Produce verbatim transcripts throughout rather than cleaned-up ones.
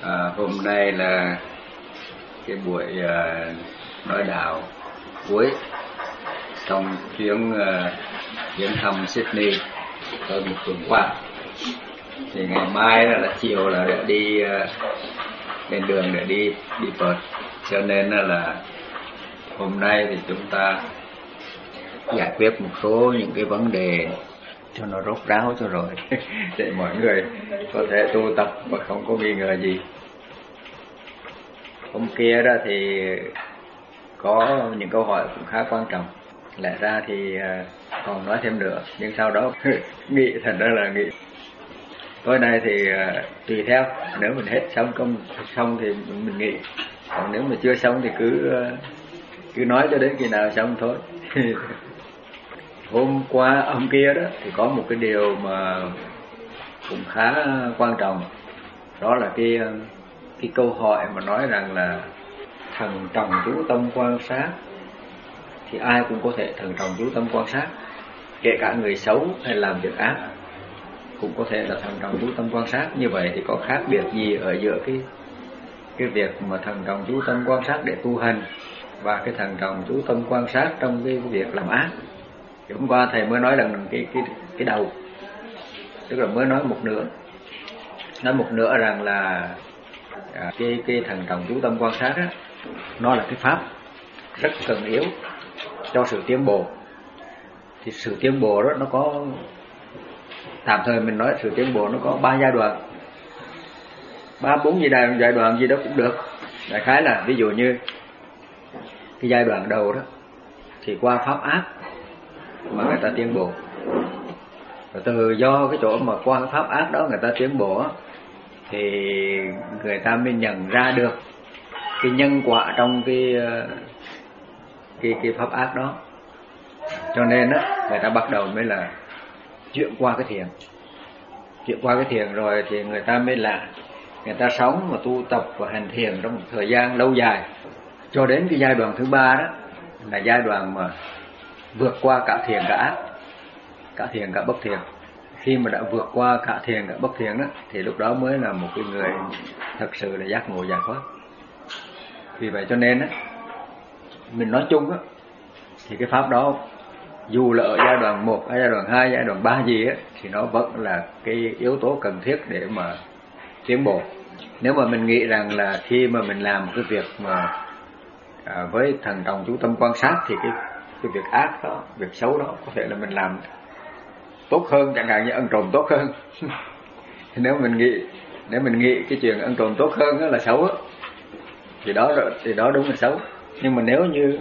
À, hôm nay là cái buổi uh, nói đạo cuối trong chuyến uh, chuyến thăm Sydney hơn một tuần qua. Thì ngày mai là, là chiều là để đi uh, lên đường để đi đi Perth, cho nên là hôm nay thì chúng ta giải quyết một số những cái vấn đề cho nó rốt ráo cho rồi để mọi người có thể tu tập mà không có nghi ngờ gì. Hôm kia đó thì có những câu hỏi cũng khá quan trọng, lẽ ra thì còn nói thêm nữa, nhưng sau đó nghĩ thành ra là nghĩ tối nay thì tùy theo, nếu mình hết xong công xong thì mình nghĩ, còn nếu mà chưa xong thì cứ cứ nói cho đến khi nào xong thôi. Hôm qua hôm kia đó thì có một cái điều mà cũng khá quan trọng, đó là cái cái câu hỏi mà nói rằng là thần trọng chú tâm quan sát. Thì ai cũng có thể thần trọng chú tâm quan sát, kể cả người xấu hay làm việc ác cũng có thể là thần trọng chú tâm quan sát. Như vậy thì có khác biệt gì ở giữa cái cái việc mà thần trọng chú tâm quan sát để tu hành và cái thần trọng chú tâm quan sát trong cái việc làm ác? Thì hôm qua thầy mới nói rằng cái cái cái đầu, tức là mới nói một nửa, nói một nửa rằng là à, cái cái thần trọng chú tâm quan sát á, nó là cái pháp rất cần yếu cho sự tiến bộ. Thì sự tiến bộ đó nó có, tạm thời mình nói sự tiến bộ nó có ba giai đoạn, ba bốn giai đoạn, giai đoạn gì đó cũng được. Đại khái là ví dụ như cái giai đoạn đầu đó thì qua pháp ác mà người ta tiến bộ, rồi từ do cái chỗ mà qua cái pháp ác đó người ta tiến bộ thì người ta mới nhận ra được cái nhân quả trong cái cái cái pháp ác đó. Cho nên á người ta bắt đầu mới là chuyển qua cái thiền, chuyển qua cái thiền rồi thì người ta mới là người ta sống và tu tập và hành thiền trong một thời gian lâu dài, cho đến cái giai đoạn thứ ba đó là giai đoạn mà vượt qua cả thiền cả ác, cả thiền cả bất thiền. Khi mà đã vượt qua cả thiền cả bất thiền đó thì lúc đó mới là một cái người thật sự là giác ngộ giải thoát. Vì vậy cho nên á, mình nói chung á thì cái pháp đó dù là ở giai đoạn một, giai đoạn hai, giai đoạn ba gì á thì nó vẫn là cái yếu tố cần thiết để mà tiến bộ. Nếu mà mình nghĩ rằng là khi mà mình làm cái việc mà à, với thần trọng chú tâm quan sát thì cái cái việc ác đó, việc xấu đó có thể là mình làm tốt hơn, chẳng hạn như ăn trộm tốt hơn. Nếu mình nghĩ nếu mình nghĩ cái chuyện ăn trộm tốt hơn đó là xấu đó, thì đó thì đó đúng là xấu. Nhưng mà nếu như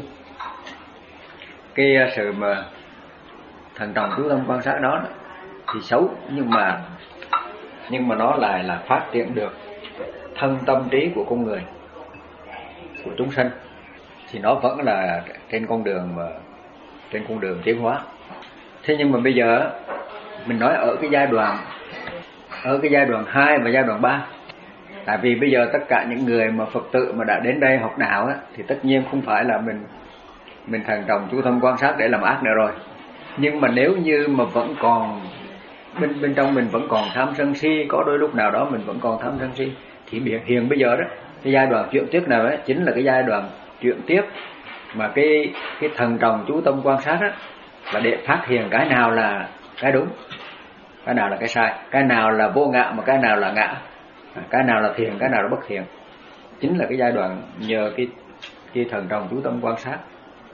cái sự mà thần trọng chú tâm quan sát đó thì xấu, nhưng mà nhưng mà nó lại là phát triển được thân tâm trí của con người, của chúng sanh, thì nó vẫn là trên con đường mà trên con đường tiến hóa. Thế nhưng mà bây giờ mình nói ở cái giai đoạn ở cái giai đoạn hai và giai đoạn ba. Tại vì bây giờ tất cả những người mà Phật tử mà đã đến đây học đạo á, thì tất nhiên không phải là mình mình thần trọng chú tâm quan sát để làm ác nữa rồi. Nhưng mà nếu như mà vẫn còn bên bên trong mình vẫn còn tham sân si, có đôi lúc nào đó mình vẫn còn tham sân si, thì hiện, hiện bây giờ đó cái giai đoạn chuyển tiếp nào ấy chính là cái giai đoạn chuyển tiếp mà cái cái thần trọng chú tâm quan sát á, là để phát hiện cái nào là cái đúng, cái nào là cái sai, cái nào là vô ngã mà cái nào là ngã, cái nào là thiền, cái nào là bất thiền. Chính là cái giai đoạn nhờ cái cái thần trọng chú tâm quan sát.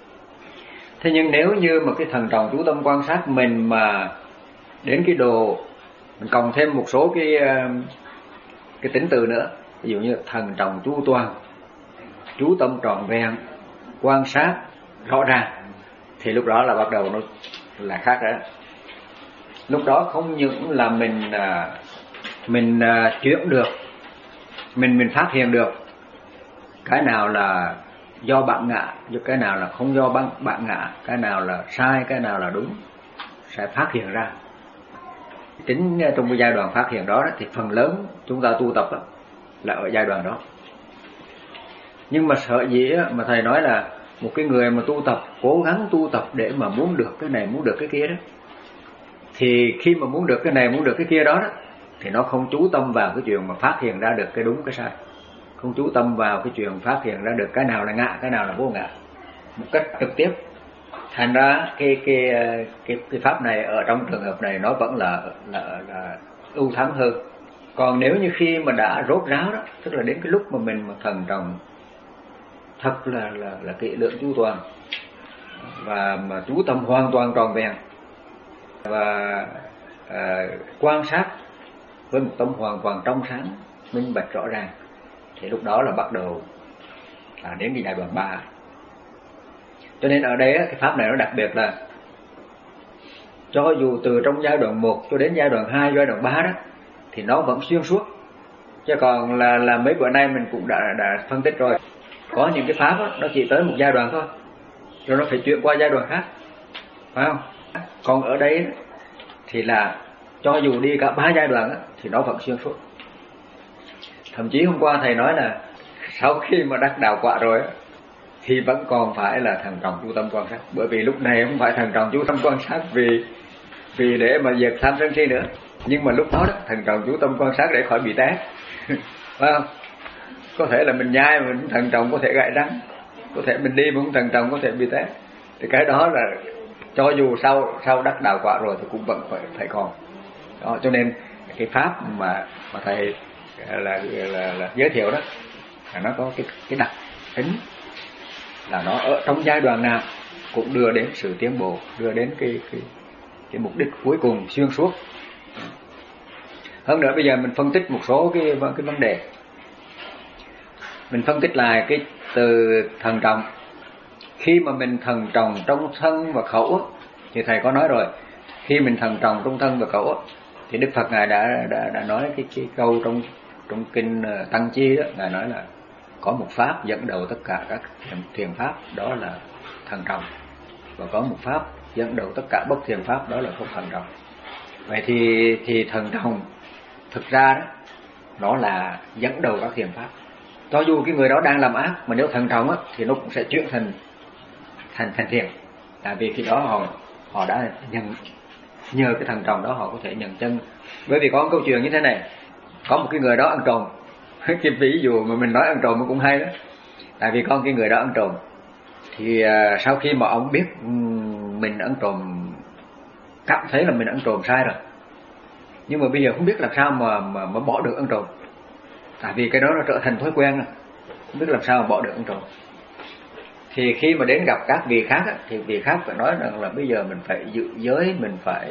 Thế nhưng nếu như mà cái thần trọng chú tâm quan sát mình mà đến cái độ mình cộng thêm một số cái cái tính từ nữa, ví dụ như thần trọng chú toàn, chú tâm trọn vẹn, quan sát rõ ràng, thì lúc đó là bắt đầu nó là khác đó. Lúc đó không những là mình mình chuyển được, mình mình phát hiện được cái nào là do bạn ngã, cái nào là không do bạn, bạn ngã, cái nào là sai, cái nào là đúng, sẽ phát hiện ra. Tính trong cái giai đoạn phát hiện đó, đó thì phần lớn chúng ta tu tập đó, là ở giai đoạn đó. Nhưng mà sợ gì á, mà thầy nói là một cái người mà tu tập, cố gắng tu tập để mà muốn được cái này, muốn được cái kia đó, thì khi mà muốn được cái này, muốn được cái kia đó, đó thì nó không chú tâm vào cái chuyện mà phát hiện ra được cái đúng cái sai, không chú tâm vào cái chuyện phát hiện ra được cái nào là ngã, cái nào là vô ngã một cách trực tiếp. Thành ra cái cái cái cái pháp này ở trong trường hợp này nó vẫn là là, là ưu thắng hơn. Còn nếu như khi mà đã rốt ráo đó, tức là đến cái lúc mà mình mà thận trọng thật là là là kỹ lưỡng chu toàn và mà chú tâm hoàn toàn tròn vẹn và à, quan sát với một tâm hoàn toàn trong sáng minh bạch rõ ràng, thì lúc đó là bắt đầu à, đến cái giai đoạn ba. Cho nên ở đây cái pháp này nó đặc biệt là cho dù từ trong giai đoạn một cho đến giai đoạn hai, giai đoạn ba đó thì nó vẫn xuyên suốt. Chứ còn là là mấy bữa nay mình cũng đã đã phân tích rồi, có những cái pháp đó, nó chỉ tới một giai đoạn thôi rồi nó phải chuyển qua giai đoạn khác, phải không? Còn ở đây thì là cho dù đi cả ba giai đoạn đó, thì nó vẫn xuyên suốt. Thậm chí hôm qua thầy nói là sau khi mà đắc đạo quả rồi thì vẫn còn phải là thận trọng chú tâm quan sát. Bởi vì lúc này không phải thận trọng chú tâm quan sát vì vì để mà diệt tham sân si nữa, nhưng mà lúc đó, đó thận trọng chú tâm quan sát để khỏi bị té. Phải không? Có thể là mình nhai mà mình thận trọng có thể gãy răng, có thể mình đi mà không thận trọng có thể bị té. Thì cái đó là cho dù sau sau đắc đạo quả rồi thì cũng vẫn phải phải còn. Đó, cho nên cái pháp mà mà thầy là là, là, là giới thiệu đó là nó có cái cái đặc tính là nó ở trong giai đoạn nào cũng đưa đến sự tiến bộ, đưa đến cái cái cái mục đích cuối cùng xuyên suốt. Hơn nữa bây giờ mình phân tích một số cái cái vấn đề. Mình phân tích lại cái từ thận trọng. Khi mà mình thận trọng trong thân và khẩu thì thầy có nói rồi, khi mình thận trọng trong thân và khẩu thì Đức Phật ngài đã đã đã nói cái cái câu trong trong kinh Tăng Chi đó, ngài nói là có một pháp dẫn đầu tất cả các thiền pháp, đó là thận trọng, và có một pháp dẫn đầu tất cả bất thiền pháp, đó là không thận trọng. Vậy thì thì thận trọng thực ra đó nó là dẫn đầu các thiền pháp. Cho dù cái người đó đang làm ác mà nếu thận trọng á thì nó cũng sẽ chuyển thành thành thành thiền, tại vì khi đó họ họ đã nhận, nhờ cái thận trọng đó họ có thể nhận chân. Bởi vì có một câu chuyện như thế này, có một cái người đó ăn trộm. Cái ví dụ mà mình nói ăn trộm cũng hay đó, tại vì có cái người đó ăn trộm thì uh, sau khi mà ông biết um, mình ăn trộm, cảm thấy là mình ăn trộm sai rồi, nhưng mà bây giờ không biết làm sao mà mà, mà bỏ được ăn trộm, tại vì cái đó nó trở thành thói quen rồi, không biết làm sao mà bỏ được ăn trộm. Thì khi mà đến gặp các vị khác á, thì vị khác phải nói rằng là bây giờ mình phải giữ giới, mình phải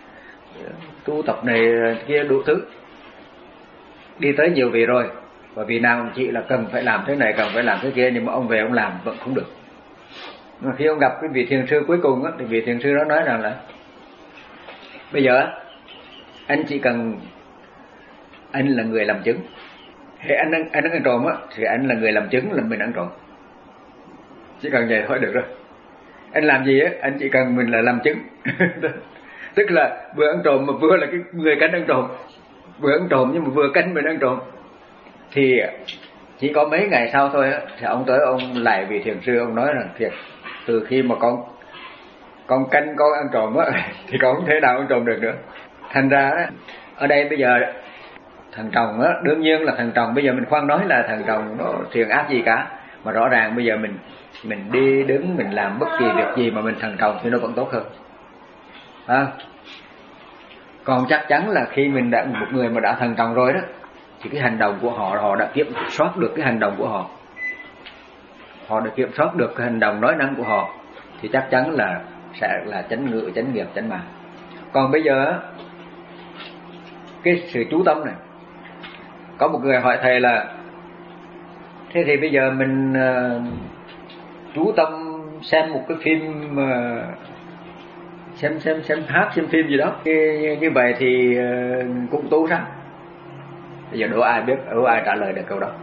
tu tập này kia đủ thứ, đi tới nhiều vị rồi, và vì nào ông chị là cần phải làm thế này, cần phải làm thế kia, nhưng mà ông về ông làm vẫn không được. Mà khi ông gặp cái vị thiền sư cuối cùng á, thì vị thiền sư đó nói rằng là bây giờ anh chỉ cần anh là người làm chứng, thì anh anh anh ăn trộm á thì anh là người làm chứng là mình ăn trộm, chỉ cần vậy thôi được rồi. Anh làm gì á anh chỉ cần mình là làm chứng. Tức là vừa ăn trộm mà vừa là cái người canh ăn trộm, vừa ăn trộm nhưng mà vừa canh mình ăn trộm. Thì chỉ có mấy ngày sau thôi á, thì ông tới ông lại vị thiền sư, ông nói rằng thiệt, từ khi mà con con canh con ăn trộm á thì con không thể nào ăn trộm được nữa. Thành ra á, ở đây bây giờ thằng chồng á, đương nhiên là thằng chồng bây giờ mình khoan nói là thằng chồng nó thiền ác gì cả, mà rõ ràng bây giờ mình mình đi đứng mình làm bất kỳ việc gì mà mình thằng chồng thì nó vẫn tốt hơn. À, còn chắc chắn là khi mình đã một người mà đã thần trọng rồi đó, thì cái hành động của họ, họ đã kiểm soát được cái hành động của họ, họ đã kiểm soát được cái hành động nói năng của họ, thì chắc chắn là sẽ là chánh ngữ, chánh nghiệp, chánh mạng. Còn bây giờ cái sự chú tâm này, có một người hỏi thầy là thế thì bây giờ mình uh, chú tâm xem một cái phim uh, xem xem xem hát, xem phim gì đó, như, như vậy thì uh, cũng tu sao? Bây giờ đố ai biết, đố ai trả lời được câu đó?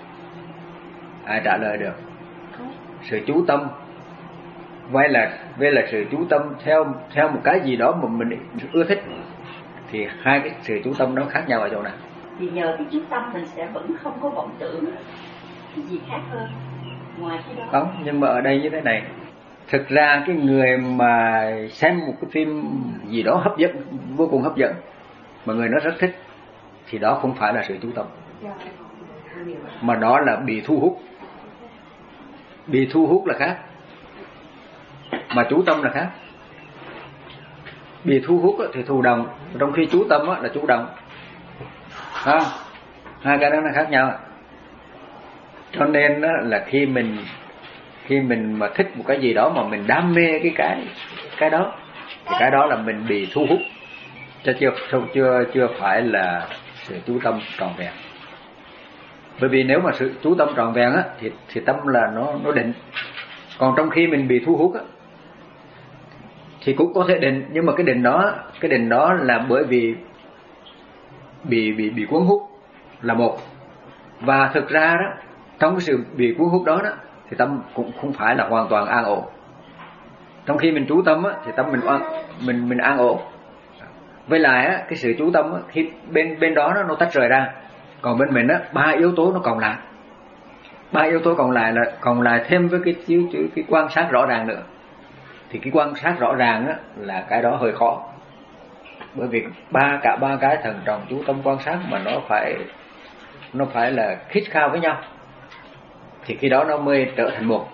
Ai trả lời được? Sự chú tâm hay là với là sự chú tâm theo theo một cái gì đó mà mình ưa thích, thì hai cái sự chú tâm nó khác nhau ở chỗ nào? Vì nhờ cái chú tâm mình sẽ vẫn không có vọng tưởng cái gì khác hơn ngoài cái đó. Không, nhưng mà ở đây như thế này, thực ra cái người mà xem một cái phim gì đó hấp dẫn, vô cùng hấp dẫn, mà người nó rất thích, thì đó không phải là sự chú tâm, mà đó là bị thu hút. Bị thu hút là khác, mà chú tâm là khác. Bị thu hút thì thụ động, trong khi chú tâm là chủ động. Ha, hai cái đó là khác nhau. Cho nên là khi mình khi mình mà thích một cái gì đó mà mình đam mê cái cái cái đó, thì cái đó là mình bị thu hút, chứ chưa chưa chưa phải là sự chú tâm trọn vẹn. Bởi vì nếu mà sự chú tâm trọn vẹn á, thì thì tâm là nó nó định. Còn trong khi mình bị thu hút á, thì cũng có thể định, nhưng mà cái định đó cái định đó là bởi vì bị bị bị cuốn hút là một. Và thực ra đó, trong cái sự bị cuốn hút đó đó, thì tâm cũng không phải là hoàn toàn an ổn. Trong khi mình chú tâm á, thì tâm mình mình mình an ổn. Với lại á, cái sự chú tâm á, khi bên bên đó nó, nó tách rời ra, còn bên mình á, ba yếu tố nó còn lại. Ba yếu tố còn lại là còn lại thêm với cái cái, cái, cái quan sát rõ ràng nữa. Thì cái quan sát rõ ràng á, là cái đó hơi khó. Bởi vì ba cả ba cái thần trọng chú tâm quan sát mà nó phải nó phải là khít khao với nhau, thì khi đó nó mới trở thành một.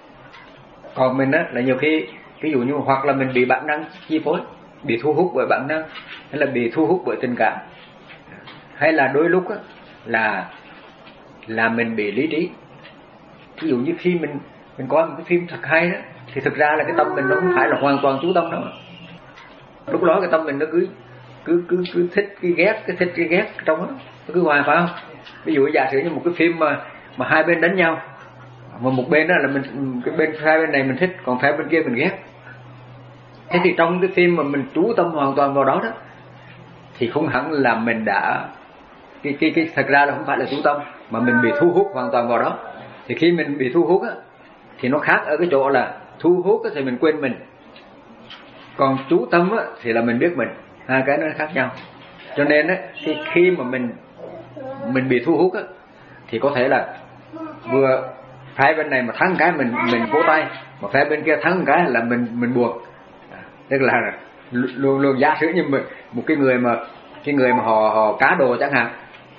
Còn mình á, là nhiều khi ví dụ như hoặc là mình bị bản năng chi phối, bị thu hút bởi bản năng, hay là bị thu hút bởi tình cảm, hay là đôi lúc á, là là mình bị lý trí. Ví dụ như khi mình mình coi một cái phim thật hay đó, thì thực ra là cái tâm mình nó không phải là hoàn toàn chú tâm đâu. Lúc đó cái tâm mình nó cứ cứ cứ cứ thích cái ghét, cái thích cái ghét trong đó, nó cứ hoài, phải không? Ví dụ giả sử như một cái phim mà mà hai bên đánh nhau, mà một bên đó là mình, cái bên hai bên này mình thích, còn hai bên kia mình ghét. Thế thì trong cái phim mà mình chú tâm hoàn toàn vào đó đó, thì không hẳn là mình đã cái cái cái thật ra là không phải là chú tâm, mà mình bị thu hút hoàn toàn vào đó. Thì khi mình bị thu hút á, thì nó khác ở cái chỗ là thu hút á, thì mình quên mình, còn chú tâm á, thì là mình biết mình. Hai cái nó khác nhau. Cho nên á, khi khi mà mình mình bị thu hút á, thì có thể là vừa phái bên này mà thắng cái mình mình vỗ tay, mà phái bên kia thắng cái là mình mình buồn. Tức là luôn luôn giả sử như một, một cái người mà cái người mà họ họ cá đồ chẳng hạn,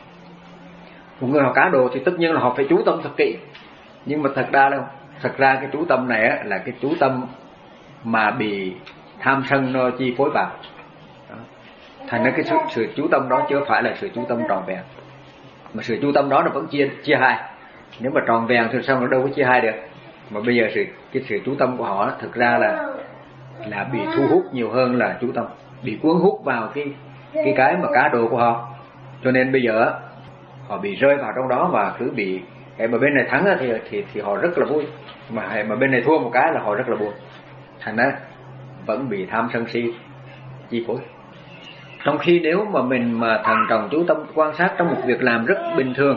một người họ cá đồ thì tất nhiên là họ phải chú tâm thật kỹ. Nhưng mà thật ra đâu, thật ra cái chú tâm này á, là cái chú tâm mà bị tham sân nó chi phối vào. Đó. Thành ra cái sự, sự chú tâm đó chưa phải là sự chú tâm trọn vẹn, mà sự chú tâm đó nó vẫn chia chia hai. Nếu mà tròn vẹn thì sao nó đâu có chia hai được. Mà bây giờ sự cái sự chú tâm của họ thực ra là là bị thu hút nhiều hơn là chú tâm, bị cuốn hút vào cái cái cái mà cá đồ của họ. Cho nên bây giờ họ bị rơi vào trong đó và cứ bị cái mà bên này thắng thì thì thì họ rất là vui, mà mà bên này thua một cái là họ rất là buồn. Thành ra vẫn bị tham sân si chi phối. Trong khi nếu mà mình mà thần trọng chú tâm quan sát trong một việc làm rất bình thường,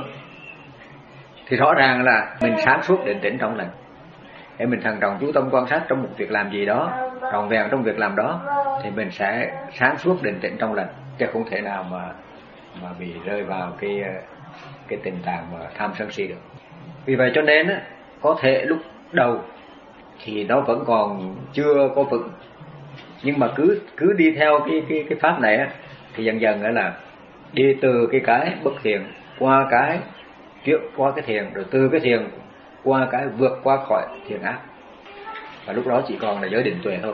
thì rõ ràng là mình sáng suốt định tĩnh trong lành. Để mình thần trọng chú tâm quan sát trong một việc làm gì đó, trọn vẹn trong việc làm đó, thì mình sẽ sáng suốt định tĩnh trong lành, chứ không thể nào mà mà bị rơi vào cái cái tình trạng mà tham sân si được. Vì vậy cho nên á, có thể lúc đầu thì nó vẫn còn chưa có vững, nhưng mà cứ cứ đi theo cái cái cái pháp này á, thì dần dần nữa là đi từ cái cái bất thiện qua cái trước qua cái thiện, rồi từ cái thiện qua cái vượt qua khỏi thiện ác, và lúc đó chỉ còn là giới định tuệ thôi.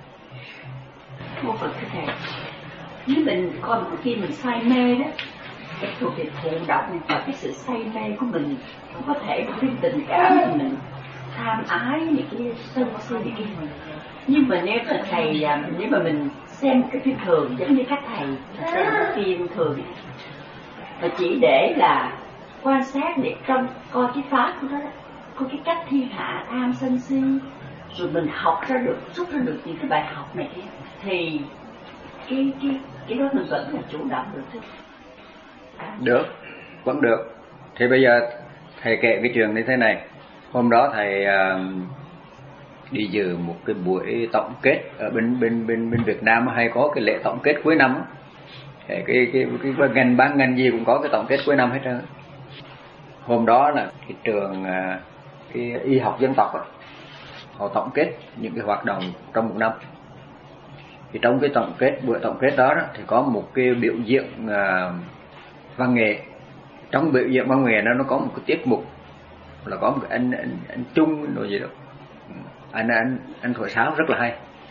Một phần cái này, nếu mình coi một khi mình say mê đó, cái thuộc về thụ động và cái sự say mê của mình cũng có thể một cái tình cảm của mình tham ái này kia, sân si này kia. Nhưng mà nếu mà thầy, nếu mà mình xem cái phim thường, giống như các thầy xem cái phim thường, và chỉ để là quan sát để trong coi cái pháp của nó, có cái cách thiên hạ tham sân si, rồi mình học ra được, rút ra được những cái bài học này, thì cái cái cái đó mình vẫn là chủ động được chứ? Được, vẫn được. Thì bây giờ thầy kể cái chuyện như thế này. Hôm đó thầy uh, đi dự một cái buổi tổng kết ở bên bên bên bên Việt Nam, hay có cái lễ tổng kết cuối năm. Cái cái cái, cái ngành ban ngành gì cũng có cái tổng kết cuối năm hết trơn. Hôm đó là cái trường uh, cái y học dân tộc đó, họ tổng kết những cái hoạt động trong một năm. Thì trong cái tổng kết buổi tổng kết đó, đó thì có một cái biểu diễn uh, văn nghệ. Trong biểu diễn văn nghệ nó nó có một cái tiết mục là có một cái anh anh anh Trung rồi gì đó, anh anh anh thổi sáo rất là hay.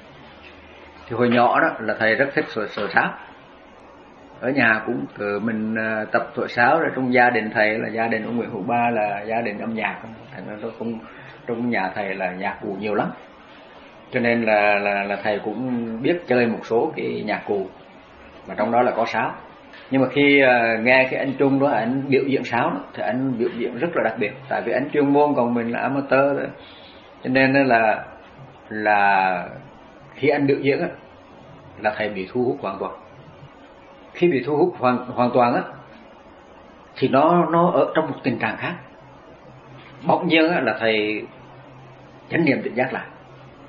Thì hồi nhỏ đó là thầy rất thích thổi, thổi sáo. Ở nhà cũng từ mình tập thổi sáo, rồi trong gia đình thầy là gia đình ông Nguyễn Hữu Ba là gia đình âm nhạc, thành ra nó không, trong nhà thầy là nhạc cụ nhiều lắm, cho nên là là là thầy cũng biết chơi một số cái nhạc cụ mà trong đó là có sáo. Nhưng mà khi uh, nghe cái anh Trung đó anh biểu diễn sáo đó, thì anh biểu diễn rất là đặc biệt, tại vì anh chuyên môn còn mình là amateur đó. Cho nên là là khi anh biểu diễn đó, là thầy bị thu hút hoàn toàn. Khi bị thu hút hoàn, hoàn toàn á, thì nó nó ở trong một tình trạng khác. Bỗng nhiên á, là thầy chánh niệm tỉnh giác lại.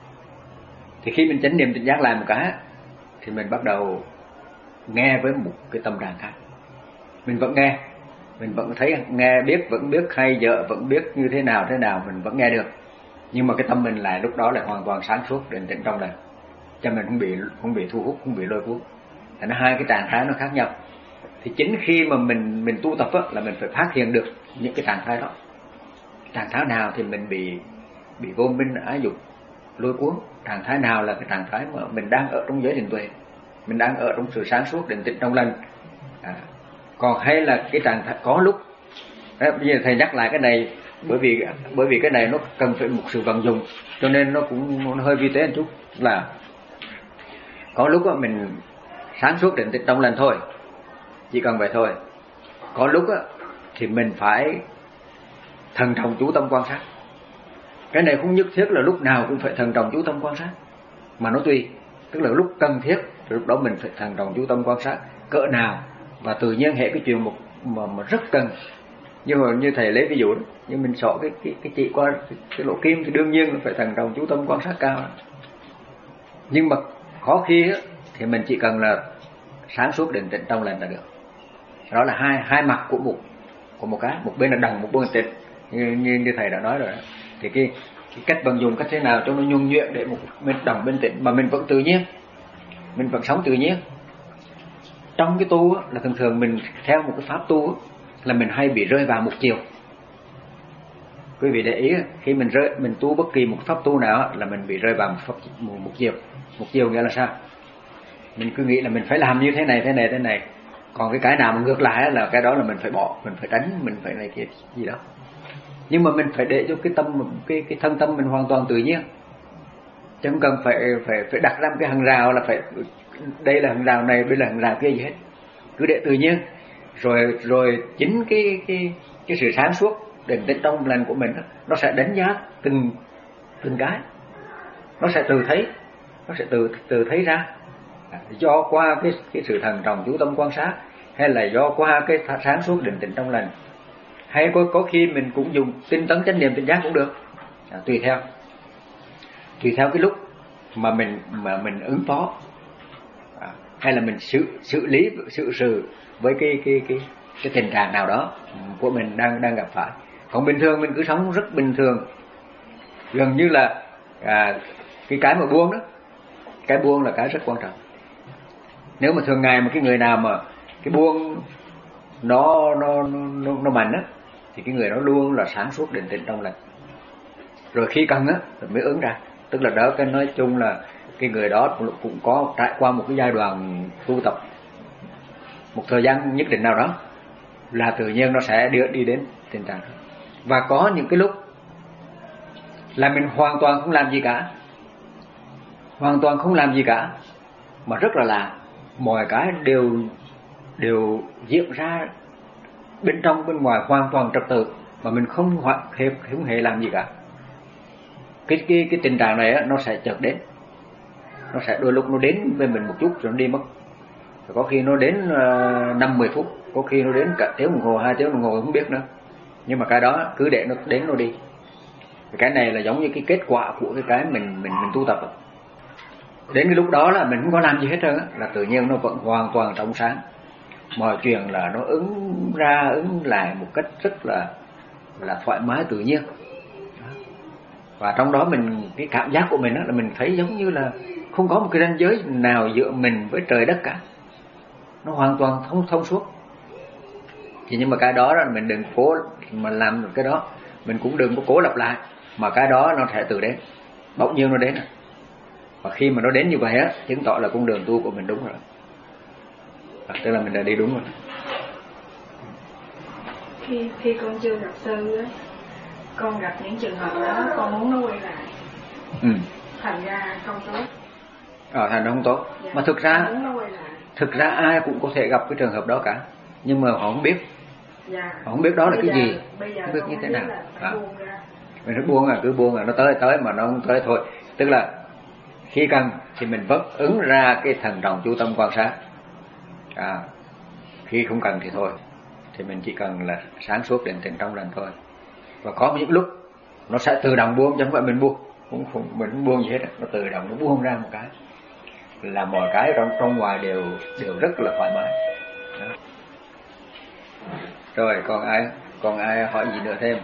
Thì khi mình chánh niệm tỉnh giác lại một cái, thì mình bắt đầu nghe với một cái tâm trạng khác. Mình vẫn nghe, mình vẫn thấy, nghe biết, vẫn biết hay dở, vẫn biết như thế nào thế nào, mình vẫn nghe được. Nhưng mà cái tâm mình lại lúc đó là hoàn toàn sáng suốt, định tĩnh trong lành, cho mình không bị không bị thu hút, không bị lôi cuốn. Thành hai cái trạng thái nó khác nhau. Thì chính khi mà mình mình tu tập á, là mình phải phát hiện được những cái trạng thái đó. Trạng thái nào thì mình bị bị vô minh ái dục lôi cuốn, trạng thái nào là cái trạng thái mà mình đang ở trong giới định tuệ, mình đang ở trong sự sáng suốt định tĩnh trong lành. À, còn hay là cái trạng thái có lúc đó, bây giờ thầy nhắc lại cái này bởi vì bởi vì cái này nó cần phải một sự vận dụng, cho nên nó cũng nó hơi vi tế một chút. Là có lúc đó mình sáng suốt định tĩnh trong lành thôi, chỉ cần vậy thôi. Có lúc đó, thì mình phải thần trọng chú tâm quan sát. Cái này không nhất thiết là lúc nào cũng phải thần trọng chú tâm quan sát, mà nó tùy. Tức là lúc cần thiết, lúc đó mình phải thần trọng chú tâm quan sát cỡ nào, và tự nhiên hệ cái chuyện một mà, mà rất cần. Như hồi như thầy lấy ví dụ đó, như mình xỏ cái cái cái chỉ qua cái, cái lỗ kim thì đương nhiên phải thần trọng chú tâm quan sát cao. Nhưng mà khó khi á, thì mình chỉ cần là sáng suốt định tĩnh trong lành là được. Đó là hai hai mặt của một của một cái, một bên là đằng, một bên là tịnh, như, như như thầy đã nói rồi đó. Thì cái, cái cách vận dụng cách thế nào cho nó nhuần nhuyễn để một bên đằng bên tịnh mà mình vẫn tự nhiên, mình vẫn sống tự nhiên. Trong cái tu á, là thường thường mình theo một cái pháp tu á, là mình hay bị rơi vào một chiều. Quý vị để ý khi mình rơi mình tu bất kỳ một pháp tu nào á, là mình bị rơi vào một, pháp, một, một chiều. Một chiều nghĩa là sao? Mình cứ nghĩ là mình phải làm như thế này thế này thế này, còn cái cái nào mà ngược lại là cái đó là mình phải bỏ, mình phải tránh, mình phải này kia gì đó. Nhưng mà mình phải để cho cái tâm cái cái thân tâm mình hoàn toàn tự nhiên, chứ không cần phải phải phải đặt ra một cái hàng rào là phải đây là hàng rào này, đây là hàng rào kia gì hết. Cứ để tự nhiên, rồi rồi chính cái cái cái sự sáng suốt định tĩnh trong lành của mình đó, nó sẽ đánh giá từng từng cái, nó sẽ từ thấy, nó sẽ từ từ thấy ra. Do qua cái cái sự thần trọng chú tâm quan sát, hay là do qua cái sáng suốt định tĩnh trong lành, hay có có khi mình cũng dùng tinh tấn chánh niệm tỉnh giác cũng được. À, tùy theo tùy theo cái lúc mà mình mà mình ứng phó, à, hay là mình xử xử lý sự sự với cái cái cái cái tình trạng nào đó của mình đang đang gặp phải. Còn bình thường mình cứ sống rất bình thường, gần như là à, cái cái mà buông đó, cái buông là cái rất quan trọng. Nếu mà thường ngày mà cái người nào mà cái buông nó nó nó, nó mạnh á, thì cái người đó luôn là sáng suốt định tĩnh trong lành. Rồi khi cần á rồi mới ứng ra. Tức là đó, cái nói chung là cái người đó cũng có trải qua một cái giai đoạn tu tập một thời gian nhất định nào đó, là tự nhiên nó sẽ đưa đi đến tình trạng. Và có những cái lúc là mình hoàn toàn không làm gì cả, hoàn toàn không làm gì cả, mà rất là lạ, mọi cái đều đều diễn ra bên trong bên ngoài hoàn toàn trật tự, mà mình không hoặc không hề làm gì cả. Cái cái cái tình trạng này á, nó sẽ chợt đến, nó sẽ đôi lúc nó đến với mình một chút rồi nó đi mất. Rồi có khi nó đến năm mười phút, có khi nó đến cả tiếng đồng hồ, hai tiếng đồng hồ không biết nữa. Nhưng mà cái đó cứ để nó đến nó đi. Cái này là giống như cái kết quả của cái cái mình mình mình tu tập. Đến cái lúc đó là mình không có làm gì hết trơn á, là tự nhiên nó vẫn hoàn toàn trong sáng. Mọi chuyện là nó ứng ra ứng lại một cách rất là là thoải mái tự nhiên. Và trong đó mình cái cảm giác của mình đó là mình thấy giống như là không có một cái ranh giới nào giữa mình với trời đất cả, nó hoàn toàn thông thông suốt. Thì nhưng mà cái đó là mình đừng cố mà làm được cái đó, mình cũng đừng có cố lặp lại, mà cái đó nó sẽ tự đến, bỗng nhiên nó đến. Và khi mà nó đến như vậy á, chứng tỏ là con đường tu của mình đúng rồi, à, tức là mình đã đi đúng rồi. Khi khi con chưa gặp sư á, con gặp những trường hợp đó, con muốn nó quay lại, ừ. thành ra không tốt. Ờ, thành ra không tốt. Dạ, mà thực ra lại. thực ra ai cũng có thể gặp cái trường hợp đó cả, nhưng mà họ không biết. Dạ. Họ không biết đó là bây cái giờ, gì, bây giờ không biết như thế nào. À. Mình cứ buông à, cứ buông à, nó tới tới mà nó không tới thôi. Tức là khi cần thì mình vẫn ứng ra cái thần trọng chú tâm quan sát. À, khi không cần thì thôi, thì mình chỉ cần là sáng suốt định tĩnh trong lành thôi. Và có những lúc nó sẽ tự động buông, chứ không phải mình buông, cũng không mình không buông gì hết, nó tự động nó buông ra một cái, là mọi cái trong trong ngoài đều đều rất là thoải mái. Đó. Rồi còn ai còn ai hỏi gì nữa thêm?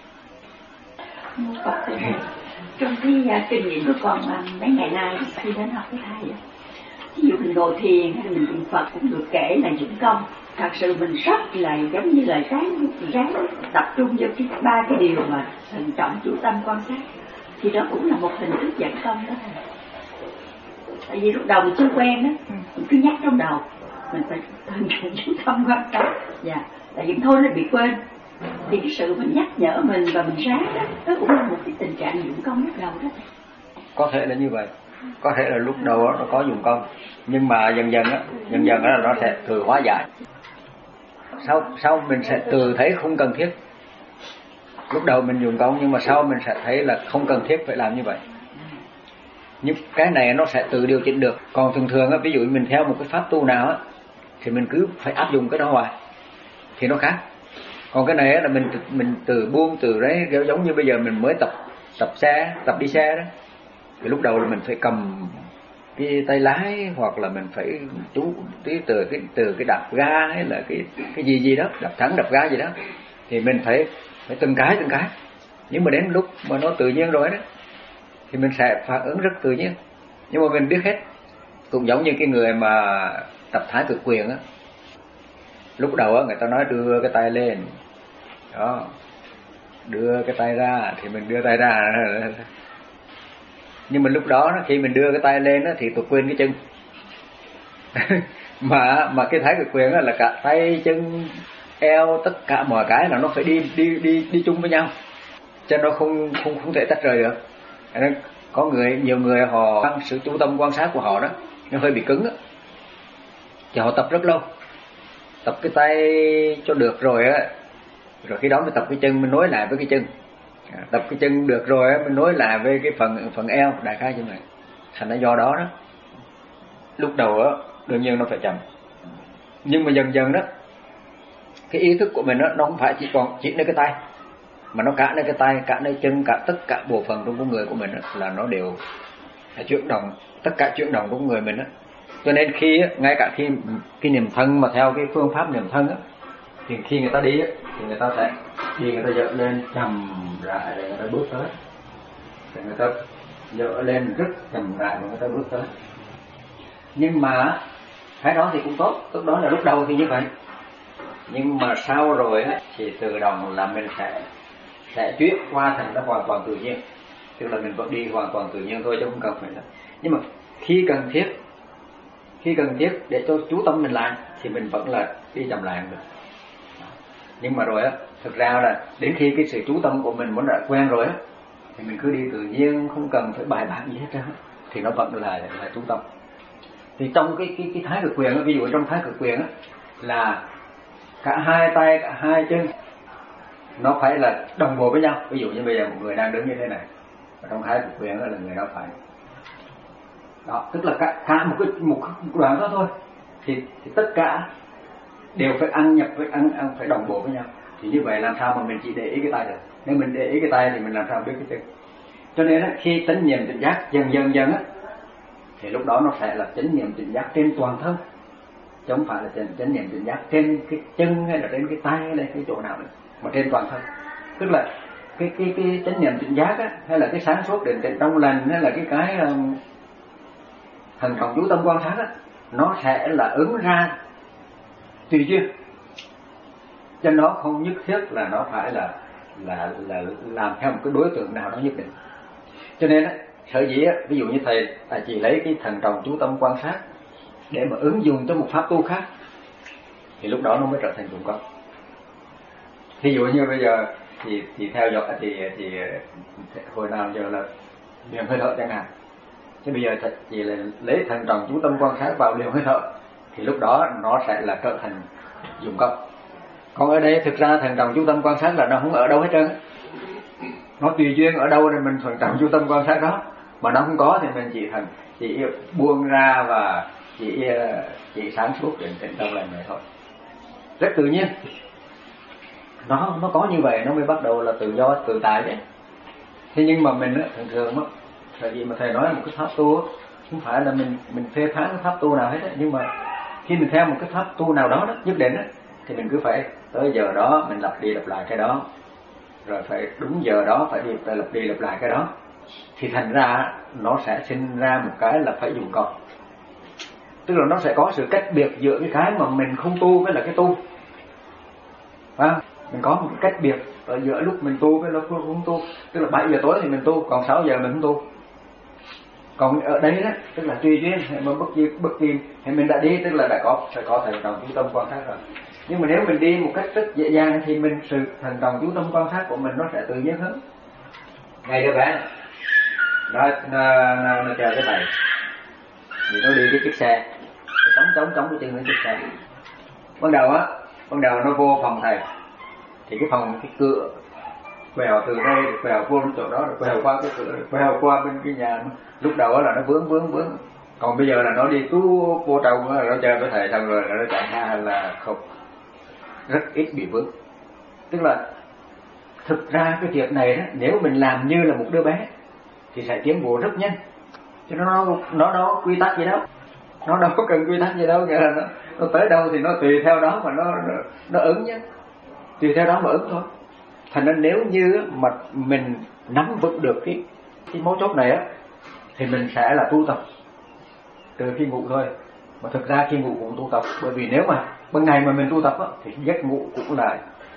Trong cái uh, kinh nghiệm của con uh, mấy ngày nay khi đến học cái thầy, ví dụ mình ngồi thiền hay mình niệm Phật cũng được kể là dụng công. Thật sự mình rất là giống như là ráng ráng tập trung vô cái ba cái điều mà thận trọng chú tâm quan sát, thì đó cũng là một hình thức dẫn công đó thầy. Tại vì lúc đầu mình chưa quen đó, mình cứ nhắc trong đầu mình phải thận trọng chú tâm quan sát, dạ, tại vì thôi nó bị quên. Thì cái sự mình nhắc nhở mình và mình ráng đó, đó cũng là một cái tình trạng dụng công lúc đầu đó. Có thể là như vậy, có thể là lúc đầu nó có dụng công, nhưng mà dần dần á, dần dần á nó sẽ tự hóa giải. Sau sau mình sẽ tự thấy không cần thiết. Lúc đầu mình dùng công, nhưng mà sau mình sẽ thấy là không cần thiết phải làm như vậy. Nhưng cái này nó sẽ tự điều chỉnh được. Còn thường thường á, ví dụ mình theo một cái pháp tu nào á, thì mình cứ phải áp dụng cái đó hoài, thì nó khác. Còn cái này á, là mình mình từ buông từ đấy, giống như bây giờ mình mới tập tập xe, tập đi xe đó. Thì lúc đầu là mình phải cầm cái tay lái, hoặc là mình phải chú tí từ cái từ cái đạp ga hay là cái cái gì gì đó, đạp thắng đạp ga gì đó, thì mình phải phải từng cái từng cái. Nhưng mà đến lúc mà nó tự nhiên rồi đó, thì mình sẽ phản ứng rất tự nhiên. Nhưng mà mình biết hết. Cũng giống như cái người mà tập thái cực quyền á, lúc đầu á người ta nói đưa cái tay lên đó, đưa cái tay ra, thì mình đưa tay ra. Nhưng mà lúc đó khi mình đưa cái tay lên thì tôi quên cái chân. mà mà cái thái cực quyền là cả tay chân eo tất cả mọi cái là nó phải đi đi đi đi chung với nhau, cho nó không không không thể tách rời được. Nên có người nhiều người họ sự chú tâm quan sát của họ đó nó hơi bị cứng á, thì họ tập rất lâu, tập cái tay cho được rồi á, rồi khi đó mới tập cái chân, mình nối lại với cái chân. Tập cái chân được rồi á, mình nối lại với cái phần phần eo, đại khái như vậy. Thành ra do đó đó, lúc đầu á đương nhiên nó phải chậm, nhưng mà dần dần đó cái ý thức của mình đó, nó không phải chỉ còn chỉ nơi cái tay, mà nó cả nơi cái tay, cả nơi chân, cả tất cả bộ phận trong con người của mình đó, là nó đều phải chuyển động, tất cả chuyển động của con người mình đó. Cho nên khi ngay cả khi cái niệm thân mà theo cái phương pháp niệm thân á, thì khi người ta đi á, thì người ta sẽ đi, người ta dỡ lên chậm rãi để người ta bước tới, thì người ta dỡ lên rất chậm rãi để người ta bước tới. Nhưng mà cái đó thì cũng tốt, lúc đó là lúc đầu thì như vậy, nhưng mà sau rồi á, thì tự động là mình sẽ sẽ chuyển qua thành nó hoàn toàn tự nhiên, tức là mình vẫn đi hoàn toàn tự nhiên thôi, chứ không cần phải là. Nhưng mà khi cần thiết, khi cần thiết để cho chú tâm mình lại thì mình vẫn là đi chậm lại được. Nhưng mà rồi á, thực ra là đến khi cái sự chú tâm của mình muốn đã quen rồi á, thì mình cứ đi tự nhiên, không cần phải bài bản gì hết trơn, thì nó vẫn là là chú tâm. Thì trong cái cái cái thái cực quyền á, ví dụ trong thái cực quyền á, là cả hai tay, cả hai chân nó phải là đồng bộ với nhau. Ví dụ như bây giờ một người đang đứng như thế này, và trong thái cực quyền đó là người đó phải đó, tức là cả, cả một cái một đoạn đó thôi, thì, thì tất cả đều phải ăn nhập, phải ăn ăn phải đồng bộ với nhau. Thì như vậy làm sao mà mình chỉ để ý cái tay được? Nếu mình để ý cái tay thì mình làm sao biết cái chân? Cho nên á, khi chánh niệm tỉnh giác dần dần dần á, thì lúc đó nó sẽ là chánh niệm tỉnh giác trên toàn thân, chứ không phải là chánh niệm tỉnh giác trên cái chân hay là trên cái tay hay là cái chỗ nào nữa, mà trên toàn thân. Tức là cái cái cái chánh niệm tỉnh giác á, hay là cái sáng suốt định tĩnh trong lành, hay là cái cái um, thần trọng chú tâm quan sát á, nó sẽ là ứng ra tùy duyên. cho nó không nhất thiết là nó phải là là là làm theo một cái đối tượng nào đó nhất định. Cho nên á, sở dĩ á, ví dụ như thầy thầy chỉ lấy cái thần trọng chú tâm quan sát để mà ứng dụng cho một pháp tu khác, thì lúc đó nó mới trở thành dụng công. Ví dụ như bây giờ thì thì theo dõi thì thì hồi nào giờ là niệm hơi thở chẳng hạn, chứ bây giờ thật chỉ là lấy thần trọng chú tâm quan sát vào niệm hơi thở, thì lúc đó nó sẽ là trở thành dụng công. Còn ở đây thực ra thần trọng chú tâm quan sát là nó không ở đâu hết trơn, nó tùy duyên ở đâu thì mình thần trọng chú tâm quan sát đó, mà nó không có thì mình chỉ thành chỉ buông ra và chỉ chỉ sáng suốt đến tĩnh tâm lành này thôi, rất tự nhiên. Nó nó có như vậy nó mới bắt đầu là tự do tự tại đấy. Thế nhưng mà mình á, thường thường á, tại vì mà thầy nói một cái pháp tu á, không phải là mình mình phê phán cái pháp tu nào hết á, nhưng mà khi mình theo một cái pháp tu nào đó, đó nhất định á, thì mình cứ phải tới giờ đó mình lặp đi lặp lại cái đó, rồi phải đúng giờ đó phải đi phải lặp đi lặp lại cái đó, thì thành ra nó sẽ sinh ra một cái là phải dùng công. Tức là nó sẽ có sự cách biệt giữa cái cái mà mình không tu với là cái tu, phải không? Mình có một cái cách biệt ở giữa lúc mình tu với lúc không tu. Tức là bảy giờ tối thì mình tu, còn sáu giờ mình không tu. Còn ở đây đó, tức là tùy duyên, mà bất kỳ bất kỳ thì mình đã đi, tức là đã có sẽ có thần trọng chú tâm quan sát rồi. Nhưng mà nếu mình đi một cách rất dễ dàng thì mình sự thần trọng chú tâm quan sát của mình nó sẽ tự nhiên hơn. Ngay đứa bé nó nó nó, nó chờ cái thầy, thì nó đi cái chiếc xe, nó chống chống chống cái chân lên chiếc xe. Ban đầu á, ban đầu nó vô phòng thầy, thì cái phòng cái cửa quẹo từ đây quẹo vô chỗ đó, quẹo qua cái cửa, quẹo qua bên cái nhà. Lúc đầu là nó vướng vướng vướng, còn bây giờ là nó đi tú vô trong, nó chơi với thầy xong rồi là nó chạy ra là không, rất ít bị vướng. Tức là thực ra cái việc này đó, nếu mình làm như là một đứa bé thì sẽ tiến bộ rất nhanh, chứ nó nó nó đâu quy tắc gì đâu, nó đâu có cần quy tắc gì đâu, nghĩa là nó nó tới đâu thì nó tùy theo đó mà nó nó, nó ứng nhé, tùy theo đó mà ứng thôi. Thành ra nếu như mà mình nắm vững được cái cái mấu chốt này á, thì mình sẽ là tu tập từ khi ngủ thôi. Mà thực ra khi ngủ cũng tu tập, bởi vì nếu mà ban ngày mà mình tu tập á, thì giấc ngủ cũng là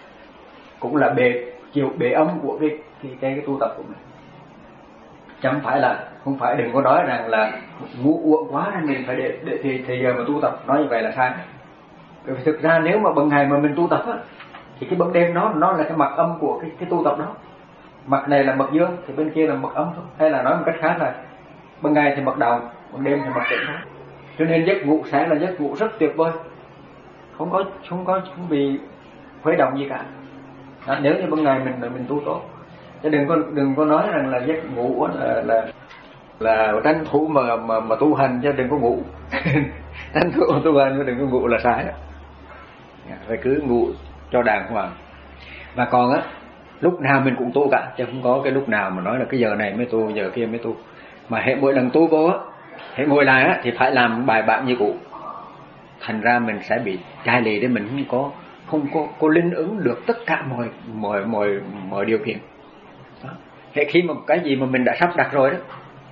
cũng là bề chiều bề âm của cái cái cái, cái tu tập của mình. Chẳng phải là không phải, đừng có nói rằng là ngủ uổng quá nên mình phải để, để thì thì giờ mà tu tập, nói như vậy là sai. Bởi vì thực ra nếu mà ban ngày mà mình tu tập á, thì cái ban đêm nó nó là cái mặt âm của cái cái tu tập đó. Mặt này là mặt dương thì bên kia là mặt âm thôi. Hay là nói một cách khác là ban ngày thì mặt đồng, ban đêm thì mặt tĩnh thôi. Cho nên giấc ngủ sẽ là giấc ngủ rất tuyệt vời, không có không có không bị khuấy động gì cả. À, nếu như ban ngày mình mình tu tốt, chứ đừng có đừng có nói rằng là giấc ngủ là là là tranh thủ mà mà mà tu hành, chứ đừng có ngủ. Tranh thủ tu hành chứ đừng có ngủ là sai đó. Phải cứ ngủ cho đàng hoàng. Và còn á, lúc nào mình cũng tu cả, chứ không có cái lúc nào mà nói là cái giờ này mới tu, giờ kia mới tu. Mà hệ mỗi lần tu vô á, hệ ngồi lại á thì phải làm bài bản như cũ. Thành ra mình sẽ bị chai lì để mình không có không có có linh ứng được tất cả mọi mọi mọi mọi điều kiện. Hệ khi mà cái gì mà mình đã sắp đặt rồi đó,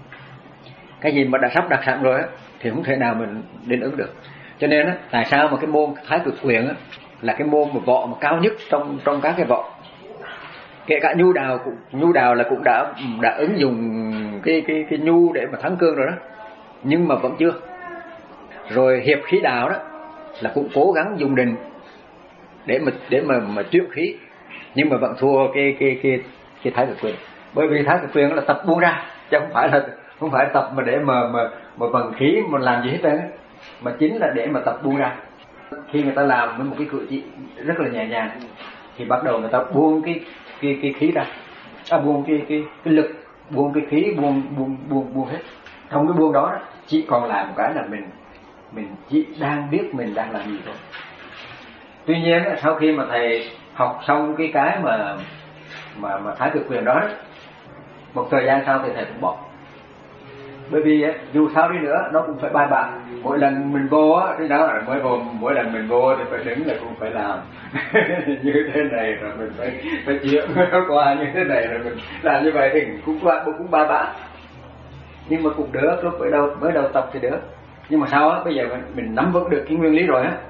cái gì mà đã sắp đặt sẵn rồi á, thì không thể nào mình linh ứng được. Cho nên á, tại sao mà cái môn Thái Cực Quyền á là cái môn mà võ mà cao nhất trong trong các cái võ. Kể cả nhu đào cũng nhu đào là cũng đã đã ứng dụng cái cái cái nhu để mà thắng cương rồi đó, nhưng mà vẫn chưa. Rồi hiệp khí đào đó là cũng cố gắng dùng định để mà để mà mà chuyển khí, nhưng mà vẫn thua cái cái cái cái Thái Cực Quyền. Bởi vì Thái Cực Quyền là tập buông ra, chứ không phải là không phải tập mà để mà mà mà vận khí mà làm gì hết trơn, mà chính là để mà tập buông ra. Khi người ta làm với một cái cử chỉ rất là nhẹ nhàng thì bắt đầu người ta buông cái cái cái khí ra, à, buông cái cái cái lực, buông cái khí, buông buông buông buông hết. Trong cái buông đó, đó chỉ còn lại một cái là mình mình chỉ đang biết mình đang làm gì thôi. Tuy nhiên sau khi mà thầy học xong cái cái mà mà mà Thái Cực Quyền đó, đó, một thời gian sau thì thầy cũng bỏ. Bởi vì dù sao đi nữa nó cũng phải bài bản. Mỗi lần mình vô á, cái đó là mới vô, mỗi lần mình vô thì phải đứng là cũng phải làm như thế này, rồi mình phải phải chịu nó qua như thế này, rồi mình làm như vậy thì cũng qua cũng bài bản. Nhưng mà cũng được, lúc mới đầu mới đầu tập thì được. Nhưng mà sau á, bây giờ mình, mình nắm vững được cái nguyên lý rồi á,